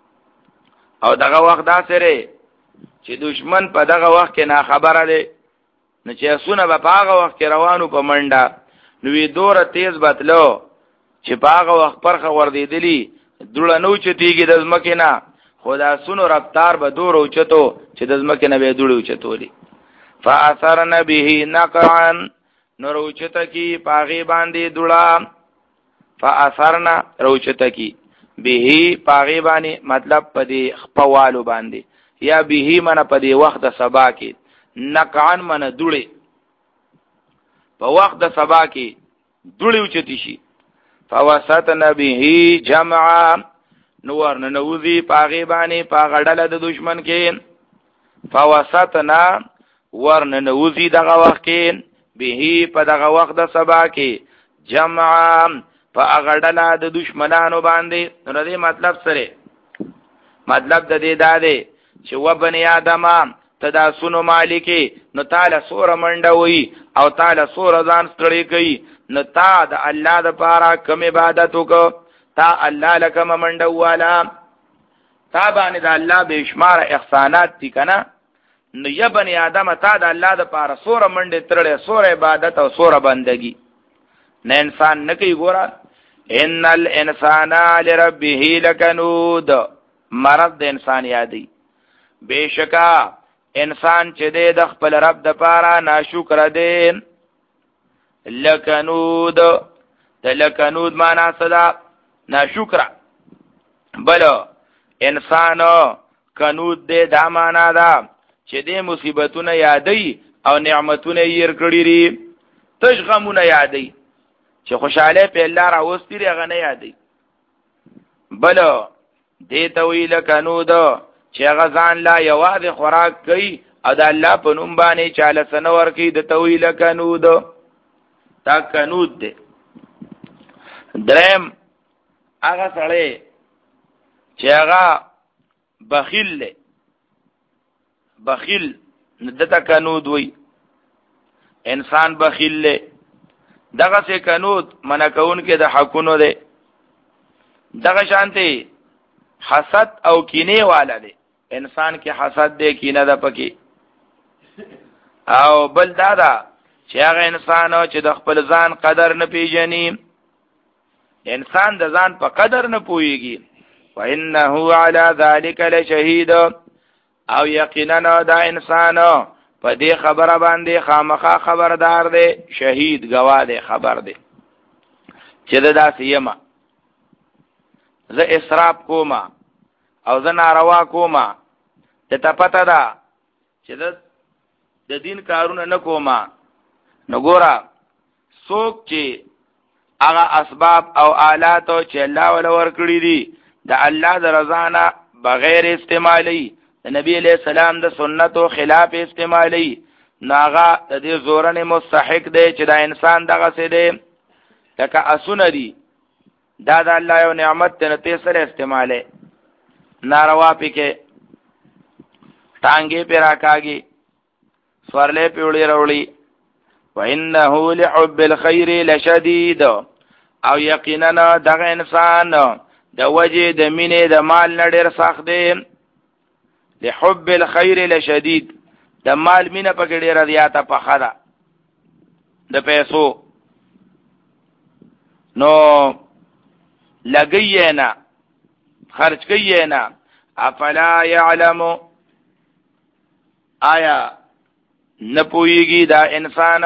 او دغه وخت دا سره چې دشمن په دغه وخت کې نه خبره دی، نو چې اسونه په هغه وخت کې روانو په منډه نو وی دوره تیز بتلو چې په هغه وخت پرخه ور دیدلی دړه نو چتیږي د ځمکې نه، خدا سونو رفتار به دور او چتو چې د ځمکې نه به دړو چتولي. فاثرن به نقعا، نو روچته کی پاغي باندې دړه. فاثرن روچته کی به پاغي باندې مطلب پدې خپوالو باندې، یا به من پدې وخت د سبا کې. نقعا من دړي په وخت د سبا کې دړي اوچتی شي. فوسطن به جمعا، نور ننوذی پاغی بانی پاغڑل د دشمن کې. فوسطنا ورن ننوذی دغه وخت کې به په دغه وخت د سبا کې جمعا پاغڑل د دشمنانو باندې. نو دې مطلب سره مطلب د دې داده چې و بنی آدم تدا سونو مالکی، نو تعالی سور منډوي او تعالی سور ځان ستړي کوي. نو تا د الله د پاره کوم عبادت وکړه، تا الله لکم منډوالا، تا باندې د الله بشمار احسانات دي کنه. نو یا بنی آدم تا د الله د پاره سور منډه ترړې سور عبادت او سور بندگی نه انسان نه کوي. ګوره ان الانسان لربه لکنود، مرض د انسان یادی. بشکا انسان چې د خپل رب د پاره ناشکر دی. لکنود، د لکنود معنا صدا ناشکر. بل انسان کنود دې دا معنا ده چې دې مصیبتونه یادې او نعمتونه یې کړې لري. تشغمونه یادې چې خوشاله په الله راوستي هغه نه یادې. بل دې ته ویل کنود چې هغه ځان لا یوازې خوراک کوي او د الله په نوم باندې چاله سنور کوي د ته ویل کنود دا کنود دی. درم هغه سړی چې هغه بخیل دی بخیل دته کنود وی انسان بخیل دی دغه سه کنود منع کون کې د حقونو دی دغه شانتي حسد او کینه والا دی انسان کې حسد دی کینه ده پکې او بل دادا چې هغه انسان چې د خپل ځان قدر نه پیژني انسان د ځان په قدر نه پوهیږي وانه علی ذلک لشهید او یقینا دا انسان په دې خبره باندې خامخا خبردار دی شهید گواه دی خبر دی چې دا سیما زه اسراف کوما او زه ناروا کوما ته ته پته ده چې د دین کارونه نه کوما نو ګوره څوک چې هغه اسباب او آلات چې الله ولا ورکړي دي د الله د رضا نه بغیر استعمالي د نبی علیہ السلام د سنتو خلاف استعمالي ناغه د دې زورن مستحق دی چې دا انسان دغه څه دی لکه اسونه دي دا د الله یو نعمت ته ته سره استعماله ناروا پکې ټانګې پر راکاږي سوارلې پیوړې وروړي وانه لحب الخير لشديد او یقینا دغه انسان د وجه د مینې د مال نه ډېر سخت دی لحب الخير لشديد د مال مینه پکې ډېر زیاته پخه ده د پیسو نو لګی نه خرج کوي نه افلا يعلم آیا نپویږي دا انسان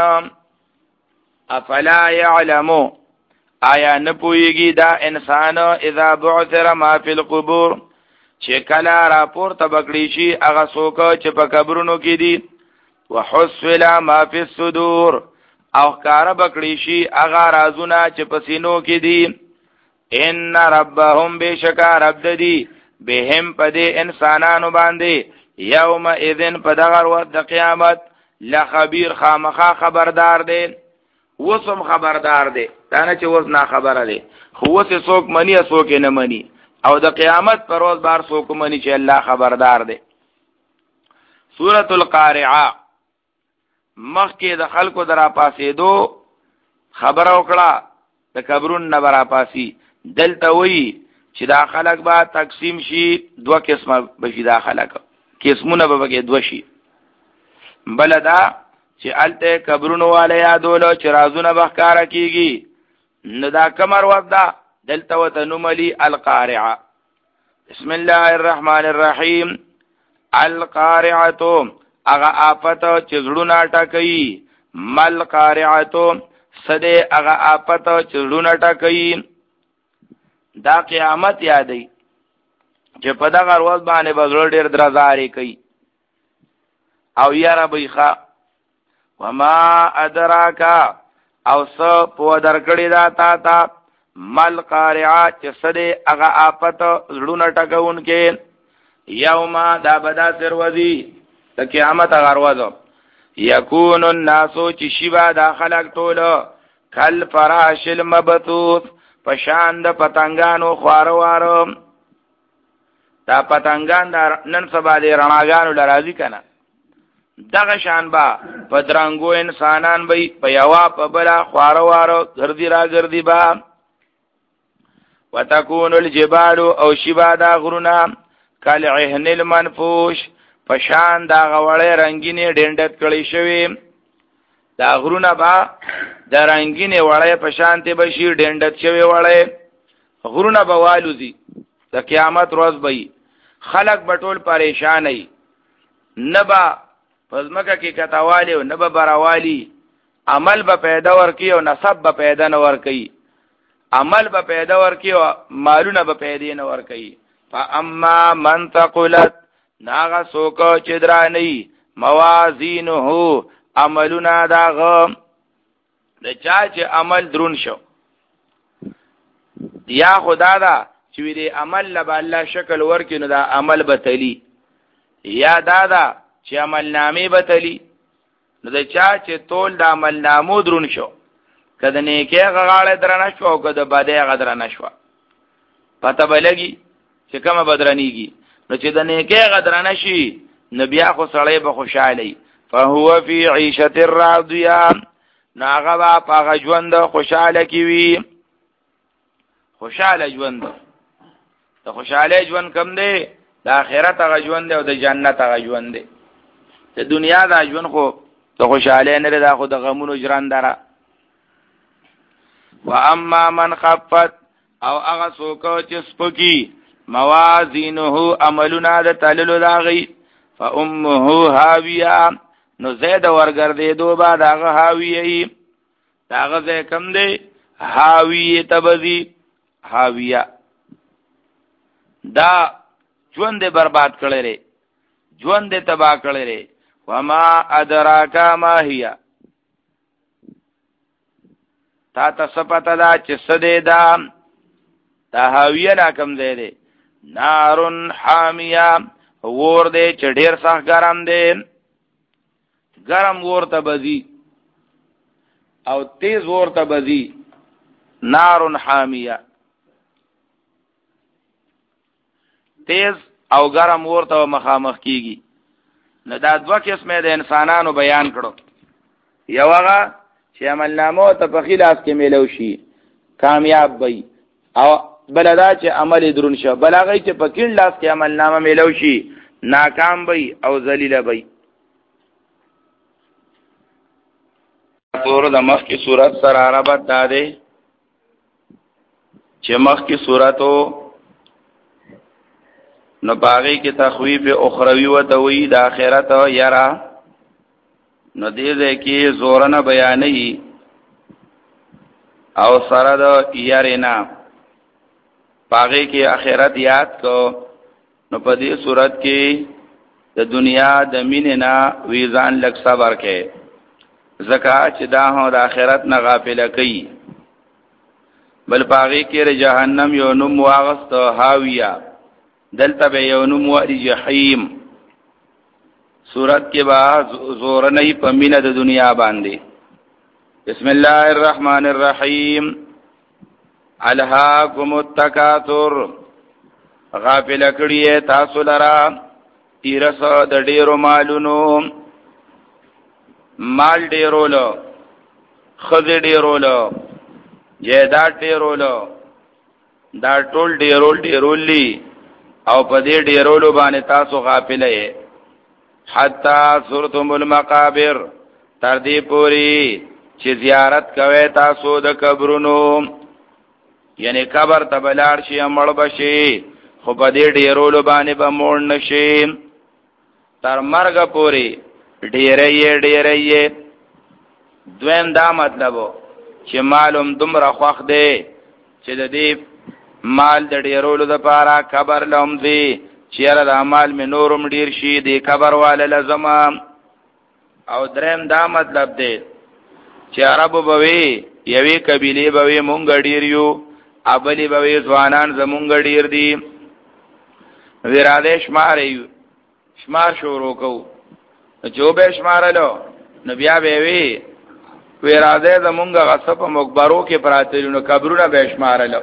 افلا يعلم آیا نپویږي دا انسان اذا بعثر ما في القبور چې کله راپور تبکړی شي هغه څوک چې په قبرونو کې دي وحصل ما في الصدور او کار بکړی شي هغه رازونه چې په سینو کې دي ان ربهم بشکا رب ددی بهم پدې انسانانو باندې یوم اذن پدغر و د قیامت لخبیر خامخا خبردار دی وسم خبردار دی دا نه چې وس نه خبره دی خو وس څوک منی څوک نه منی او د قیامت پر ورځ بار څوک منی چې الله خبردار دی. سورۃ القارعه مخکې د خلکو درا پاسې دو خبر وکړه د قبرون نه برا پاسی دلته وی چې دا خلق با تقسیم شي دوه قسمه بشي دا خلق قسمونه به کې دوه شي بلدا چې الته قبرونو والے یادولو چې رازونه بخکارا کیږي نو دا کمر ودا دلته وتنملی القارعه بسم الله الرحمن الرحیم القارعه اغه آفت چې زړونه ټکئی مل قارعه سده اغه آفت چې زړونه ټکئی دا قیامت یادې چې په دغه ورځ باندې بزړ ډېر درزاري کوي او یا ربي ښا وما ادراکا او سو په درکړی دا تا تا مل قارعه چې سده هغه آفت زړونه ټکون کې یوم دا بدا سروزی د قیامت هغه ورځ یکون الناس چې شیبا دا خلق ټول کل فراش المبثوث پشان د پتنګانو خوارو وارو دا پتنګان دا نن سبا د رڼاګانو لرازي کنه دغه شان با پدرنګو انسانان به په یوا په بلا خوارو وارو ګرځي را ګرځي با وتكون الجبال او شبا دا غرونا کل عهن المنفوش پشان دا غوړې رنگینې ډندت کړي شوی دا غرونا با د رنگینې وړې په شانته بشي ډندت شوی وړې غرونا به والوزي د قیامت ورځ به خلق بټول پریشان ای نبا پزمکه کې کتاوالی او نبا براوالی عمل به پیدا ورکی او نسب به پیدا نه ورکی عمل به پیدا ورکی او مالونه به پیدا نه ورکی فاما من ثقلت ناغه سوکو چدرانی موازینه عملنا داغه د چا چې عمل درون شو یا خدا دا چې دې عمل له الله شکل ورکې نو دا عمل بتلی یا دادا چې عمل نامې بتلی نو دا چا چې تول د عمل نامو درون شو کده نیکه غاړه درنه شو او کده باندې غدرنه شو پته بلګي چې کومه بدرنیږي نو چې د نیکه غدرنه شي نبي خو سړی به خوشاله فهو فی عیشه راضیه ناغه با پاغه ژوند خوشاله کی وی خوشاله ژوند د خوشاله ژوند کم دی د آخرت هغه ژوند او د جنت هغه ژوند دی د دنیا دا ژوند خو د خوشاله نه دا خو د غمونو ژوند دره واما من خفت او هغه څوک چې سپکی موازینه عملنا د تللو لاغي فامه هاویه نو زید ورګردې دو با داغه هاویه داغه زې کم دی هاویه تبذی هاویه دا ژوند برباد کړي ری ژوند تباہ کړي ری وما ادراک ما هي تا تصپتا دا چې سده دا دا هاویه نا کم دی دی نارن حامیه ور دی چې ډیر سخت ګرم دی ګرم ور ته بزی او تیز ور ته بزی نارن حامیه تیز او ګرم ور ته مخامخ کیږي نو دا دوه قسمه د انسانانو بیان کړو یو هغه چې عمل نامو ته په خلاص کې ملو شي کامیاب وي او بلدا چې عمل درون شه بلاغی چې په کین لاس کې عمل نامه ملو شي ناکام وي او ذلیل وي تور د مخ کی صورت سره عربت داده چې مخ کی صورتو نو باغی کی تخویف اخروی و دوی د آخرت یرا نو دې دې کې زورنه بیانې او سره د یارینا باغی کی آخرت یاد کو نو په دې صورت کې د دنیا د میننا ویزان لک صبر کې زکات چې دا هو د آخرت نه غافل کوي بل باغی کې ر جهنم یو نوم واغست هاویہ دلته به یو نوم وری جهنم سورت کې با زور نه په مینه د دنیا باندې بسم الله الرحمن الرحیم الهاکم التکاثر غافل کړي تاسو لرا تیرس د ډیرو مالونو مال ډیرولو خزه ډیرولو جیدات ډیرولو دا ټول ډیرول ډیرولی او په دې ډیرولو باندې تاسو غافل یې حتا زرتم المقابر تر دې پوری چې زیارت کوي تاسو د قبرونو یعنی قبر ته بلار شي مړ بشي خو په دې ډیرولو باندې به مړ نشي تر مرګ پوری ډیرې ډیرې دویم دا مطلب چې معلوم دومره خوښ دی چې د دې مال د ډیرولو د پاره قبر لومځي چیرې د مال می نورم ډیر شي د قبر والا لازم او دریم دا مطلب دی چې عربو بوي یوې قبيله بوي مونږ ډیر یو ابلی بوي ځوانان زمونږ ډیر دي ویراده شمار یو شمار شروع کو جو به شمارلو نو بیا به وی ویراده زمونږ غصب مقبرو کې پراتلو قبرونه به شمارلو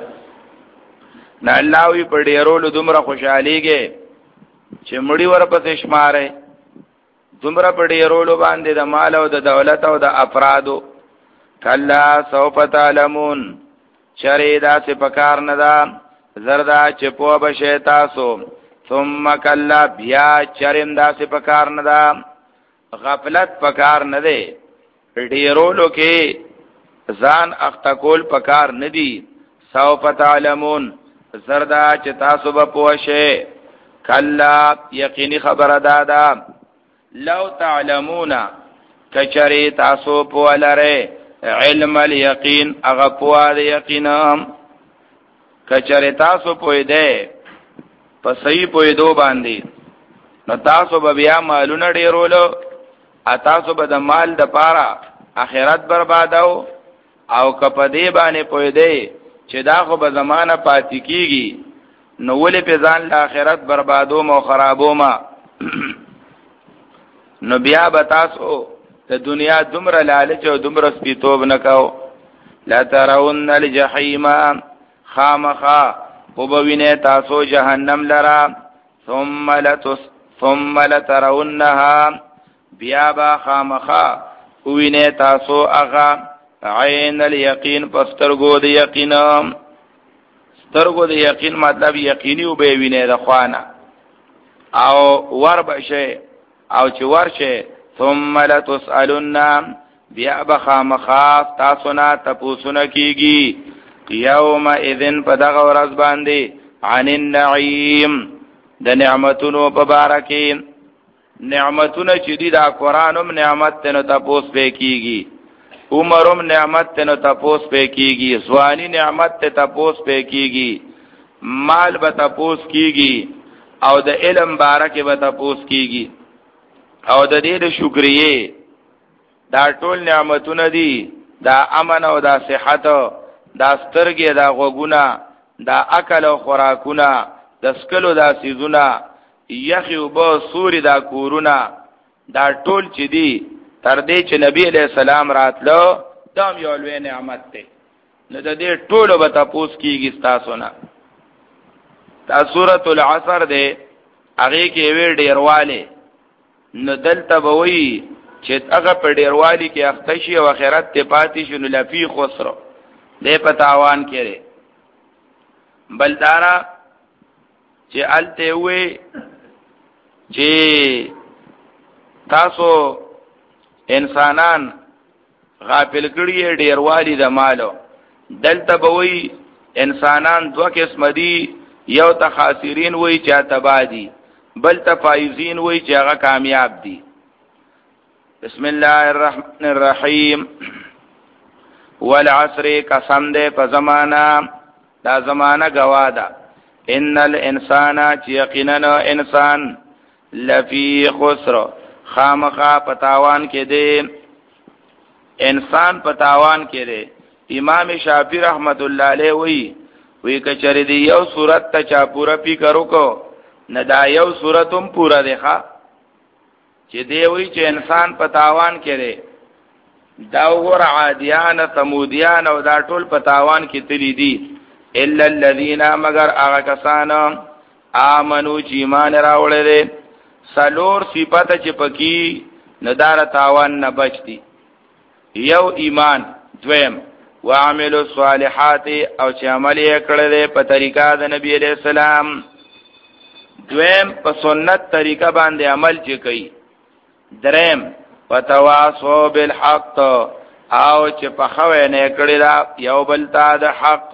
نه الله وی په ډیرولو دومره خوشاليږي چې مړی ورپسې شماره دومره په ډیرولو باندې د مال او د دولت او د افرادو کلا سوف تعلمون شریدا سے پکار نه دا زردا چې په بشه تاسو ثم کلا بیا چرندا سے پکار نه دا غفلت پکار نه دی ډیرولو کې ځان اختکول پکار نه دی سوف تعلمون زردا چې تاسو به پوښه کلا یقینی خبر دادا لو تعلمون کچری تاسو په لره علم الیقین هغه په یقینم کچری تاسو په دې په صحیح په دو باندې نو تاسو به بیا مالونه ډیرولو ا تاسو به د مال د پاره اخرت برباداو او کپدې باندې په دې چې دا خو به زمانہ پاتې کیږي نو ولې په ځان له آخرت بربادو مو خرابو ما نو بیا به تاسو د دنیا دومره لالچ او دومره سپیتوب نکاو. لا ترون الجحیم خامخا وبوینه تاسو جهنم لرا ثم لتس ثم لترونها بیا با خامخا وینه تاسو اغا عین الیقین پسترګو د یقین. سترګو د یقین مطلب یقیني او به وینه د خوانه او ور بشه او چې ورشه ثم لتسالن بیا بخامخاف تاسو نه تپوسونه کیږي یوم اذن په دغه ورځ باندې عن النعیم د نعمتونو په بارکه. نعمتونه چې دي دا قرانم نعمت ته نو تپوس به کیږي، عمرم نعمت ته نو تپوس به کیږي، ځواني نعمت ته تپوس به کیږي، مال به تپوس کیږي او د علم بارکه به تپوس کیږي او د دې د شکرې دا ټول نعمتونه دي. دا امن او دا صحت، دا سترګې، دا غوګونه، دا عقل او خوراکونه، د سکلو دا سيزونه، یخي او بو سوري دا کورونه، دا ټول چې دي تر دې چې نبی عليه السلام راتلو دا یو لوی نعمت دی. نو د دې ټولو به تاسو کیږي تاسو نه. دا سورۃ العصر دی هغه کې وی ډیرواله نو دلته به وی چې هغه په ډیروالي کې اختشي او آخرت ته پاتې شنو لفی خسر دې پتاوان کړي. بلدارا چې الته وی چې تاسو انسانان غافل کړي ډیروالي د مالو. دلته به وی انسانان دوه قسم دي، یو ته خاسرین وی چې تبادي، بل ته فائزین وی چې هغه کامیاب دي. بسم الله الرحمن الرحیم. والعصر قسم دې په زمانہ دا زمانہ گواه ده. ان الانسان چې یقینا انسان لفی خسر خامخا پتاوان کې دی، انسان پتاوان کې دی. امام شافعی رحمت الله علیه وی وی کچری دی یو صورت ته چا پورا پی کرو کو نه دا یو صورتم پورا دی ښا چې دی وی چې انسان پتاوان کې دی. دا وګور عادیان ثمودیان او دا ټول پتاوان کې تلی دي الا الذين مگر هغه کسان امنو چې ایمان راوړل دي. سلور صفات چې پکې ندار تاوان نه بچتي. یو ایمان، دویم وعملوا الصالحات او چې عمل یې کړل په طریقه د نبی عليه السلام، دویم په سنت طریقه باندې عمل چې کوي، دریم وتواصوا بالحق او چې په خوې نه کړی دا یو بل ته د حق،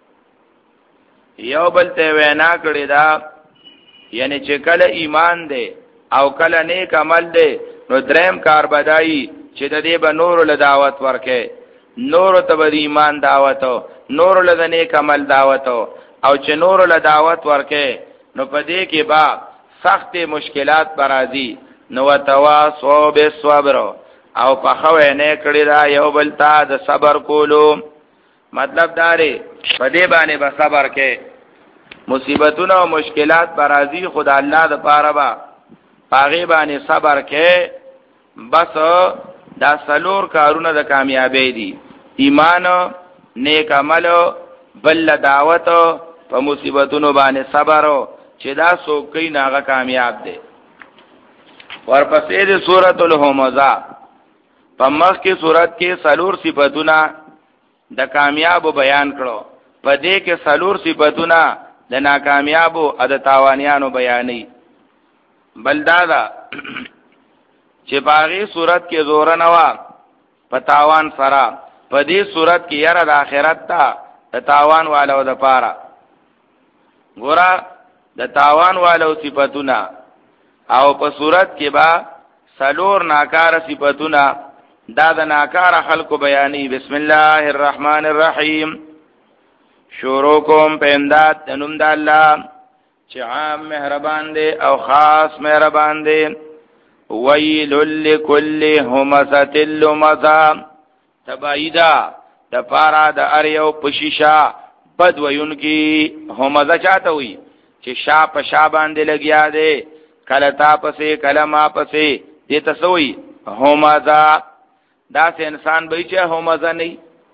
یو بل ته وینا کړی دا یعنی چې کله ایمان دی او کله نیک عمل دی نو دریم کار بدایي چې د دې به نور له دعوت ورکې، نور ته به ایمان دعوت، نور له نیک عمل دعوت، او چې نور له دعوت ورکې نو په دې کې با سخت مشکلات برازي. نو تواصوا بالصبر او په خو نه کړی دا یو بل ته د صبر کولو. مطلب دا دی په دې باندې به صبر کې مصیبتونه او مشکلات برازي خدای الله د پاره با پاغي باندې صبر کې. بس دا سلور کارونه د کامیابی دي، ایمان، نیک عمل، بل دعوت، په مصیبتونو باندې صبر، چې دا څوک کوي ناغه کامیاب دي. ورپسې د سورۃ الهمزه په مخ کې سورۃ کې سلور صفاتونه د کامیاب بیان کړو، په دې کې سلور صفاتونه د ناکامیابو او د تاوانیانو بیانې. بلدادا چې باغی صورت کې زور نه وا پتاوان سره، په دې صورت کې یاره د آخرت ته د تاوان والو د پاره ګورا د تاوان والو صفاتونه، او په صورت کې با سلور ناکار صفاتونه دا د ناکار خلقو بیانې. بسم الله الرحمن الرحیم. شروع کوم په امداد د نوم د الله چې عام مهربان دی او خاص مهربان دی. ویل لکل همزه لمزه تبایدا د پارا د اریو پشیشا بد وینکی همزه چاته وی چې شا په شا باندې لګیا دی کله تا پسې کله ما پسې دې ته سوی همزه داسې انسان به چې همزه نه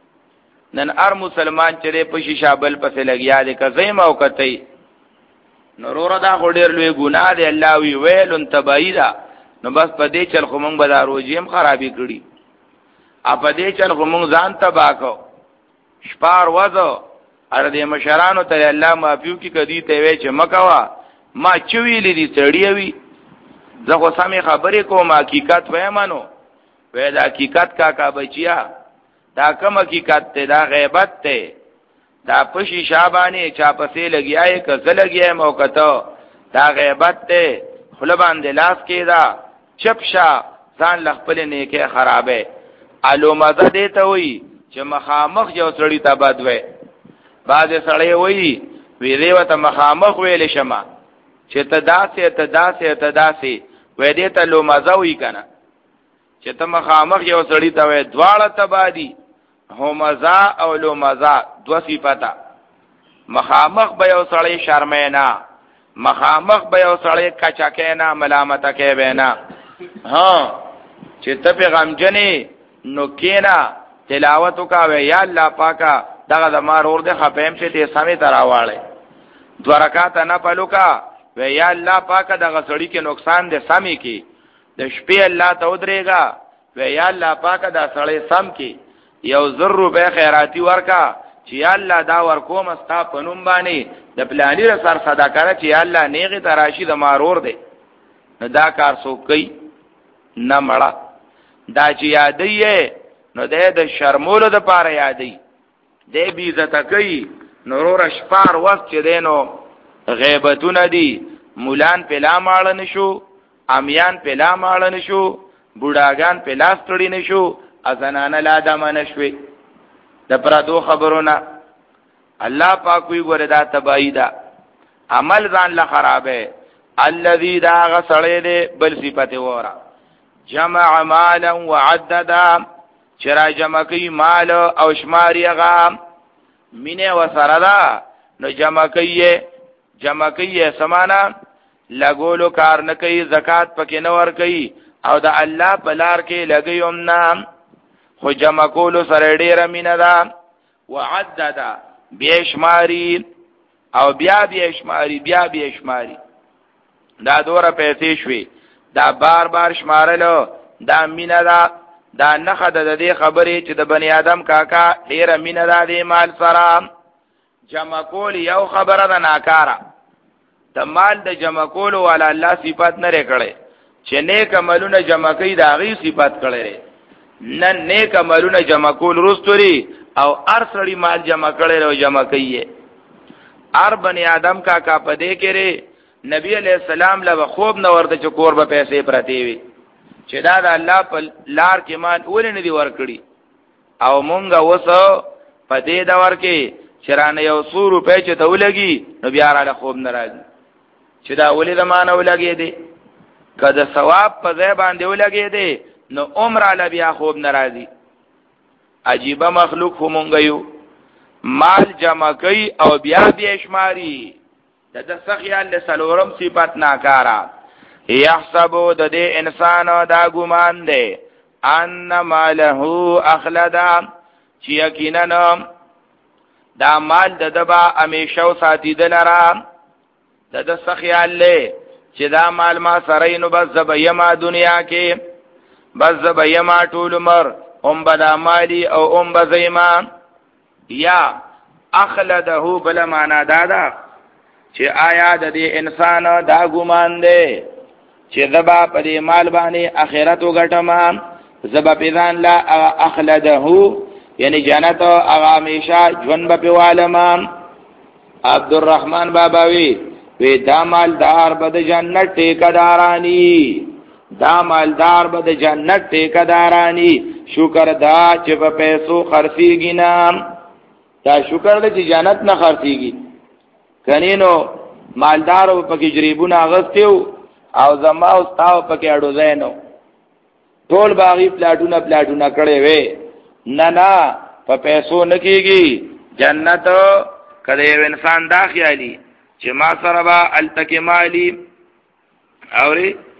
نن ار مسلمان چې په شیشه بل پسې لګیا دی که زیم او کتی نورو دا غډیر لوی ګناه دی الله وی ویل تبعی دا نو بس په دې چل خو مونږ به دا روزیم خرابې کړي ا په دې چل خو مونږ ځان تبا کو شپار وځو ار دې مشرانو ته الله معافیو کی کدی ته وی چې مکوا ما چویلې دي سړی وی زه خو سمې خبرې کوم حقیقت وایمانو وې دا حقیقت کا کا بچیا دا کوم حقیقت ته دا غیبت ته دا پشي شابانه چا پسې لګیاي ک زه لګیاي موقته دا غیبت ته خپل باندې لاس کېدا چپشا ځان لخپل نیکه خرابې الو مزه دې ته وی چې مخامخ یو سړی ته بد وې بعد سړی وی وی دې وته مخامخ ویل شمه چې ته داسې ته داسې ته داسې وې دې ته لو مزه وی کنه چې ته مخامخ یو سړی ته وې دواړه تبادی همزه او لو مزه دو صفته مخامخ به یو سړی شرمینا مخامخ به یو سړی کچکینا ملامت کې بینا ها چې ته پیغام جنې نو کینا تلاوت وکاوه یا الله پاکا دغه د مار اور د خپم ته دې سمې تراواله دو رکعات نه پلوکا و یا الله پاکا دغه سړی کې نقصان دې سمې کې د شپې الله ته ودرېګا و یا الله پاکا دا سړی سم کې یو ذره به خیراتی ورکا چې یا الله دا ورکوم استا پنوم باندې د پلانی سر صدا کړه چې یا الله نیغه تراشی د مارور دی نو دا کار سو کوي نه مړه دا چې یادې نو د شرمولو د پاره یادې دې بي عزت کوي نورور شپار وخت چې دینو غیبتونه دي مولان په لاماړ نشو امیان په لاماړ نشو بوډاګان په لاس تړي نشو ازنانه لا دمه نشوي د پردو خبرونه الله پاک وی ګوره دا تبعی دا عمل ځان له خرابه الذي دا غسړې دې بل صفته وره جمع مالا وعددا چرا جمع کوي مال او شماري غام مینه وسردا نو جمع کوي جمع کوي سمانا لګولو کار نه کوي زکات پکې نه ور کوي او دا الله په لار کې لګيوم نام خو جمع کولو سره ډیر مینه ده وعددا بیشماری او بیا بیشماری بیا بیشماری دا دوره پیسې شوي دا بار بار شمارلو دا مینه ده دا نخه د دې خبرې چې د بنی آدم کاکا ډیر مینه ده د مال سره جمع کول یو خبره ده ناکاره د مال د جمع کول ولا الله صفات نه کړي چې نیک عملونه جمع کوي دا غي صفات کړي نن نیک عملونه جمع کول رستوري او ار سړی مال جمع کړي او جمع کوي ار بنی آدم کاکا پدې کړي نبی علیہ السلام له خوب نو ورته چې کور به پیسې پرتی وي چې دا د الله په لار کې مان ولې نه دی ورکړي او مونږه وسو پدې دا ورکې چرانه یو سو روپے چې ته ولګي نو بیا را خوب ناراضي چې دا ولې د مان ولګي دي کله ثواب په ځای باندې ولګي دي نو عمر علی بیا خوب ناراضي عجیب مخلوق همونګ یو مال جمع کوي او بیا بیا شماري د سخیال له سلورم صفات ناکارا یحسبو د دې انسان دا ګمان دی ان ماله اخلدا چې یقینا دا مال د دبا امیشو ساتي دلرا د سخیال له چې دا مال ما سره نو بس زبیما دنیا کې بس زبیما ټول عمر ام بدا مالی او ام بزیما یا اخلده بلا معنا دادا چې آیا د دې انسان دا ګمان دی چې زبا په دې مال باندې اخرت وګټما زبا پیدان لا اخلده یعنی جنت او همیشه ژوند په عالمه عبدالرحمن باباوی وی دا مالدار بد جنت ټیکدارانی دا مالدار بد جنت ټیکدارانی شکر دا چې په پیسو خرڅیږي نام دا شکر دې چې جنت نه خرڅیږي کنينو مالدارو پکې جریبونه اغستیو او زما او تاو پکې اډو زینو ټول باغی پلاټونه پلاټونه کړي وې نه نه په پیسو نکېږي جنت کله انسان دا خیالي چې ما سره به التکمالی اوري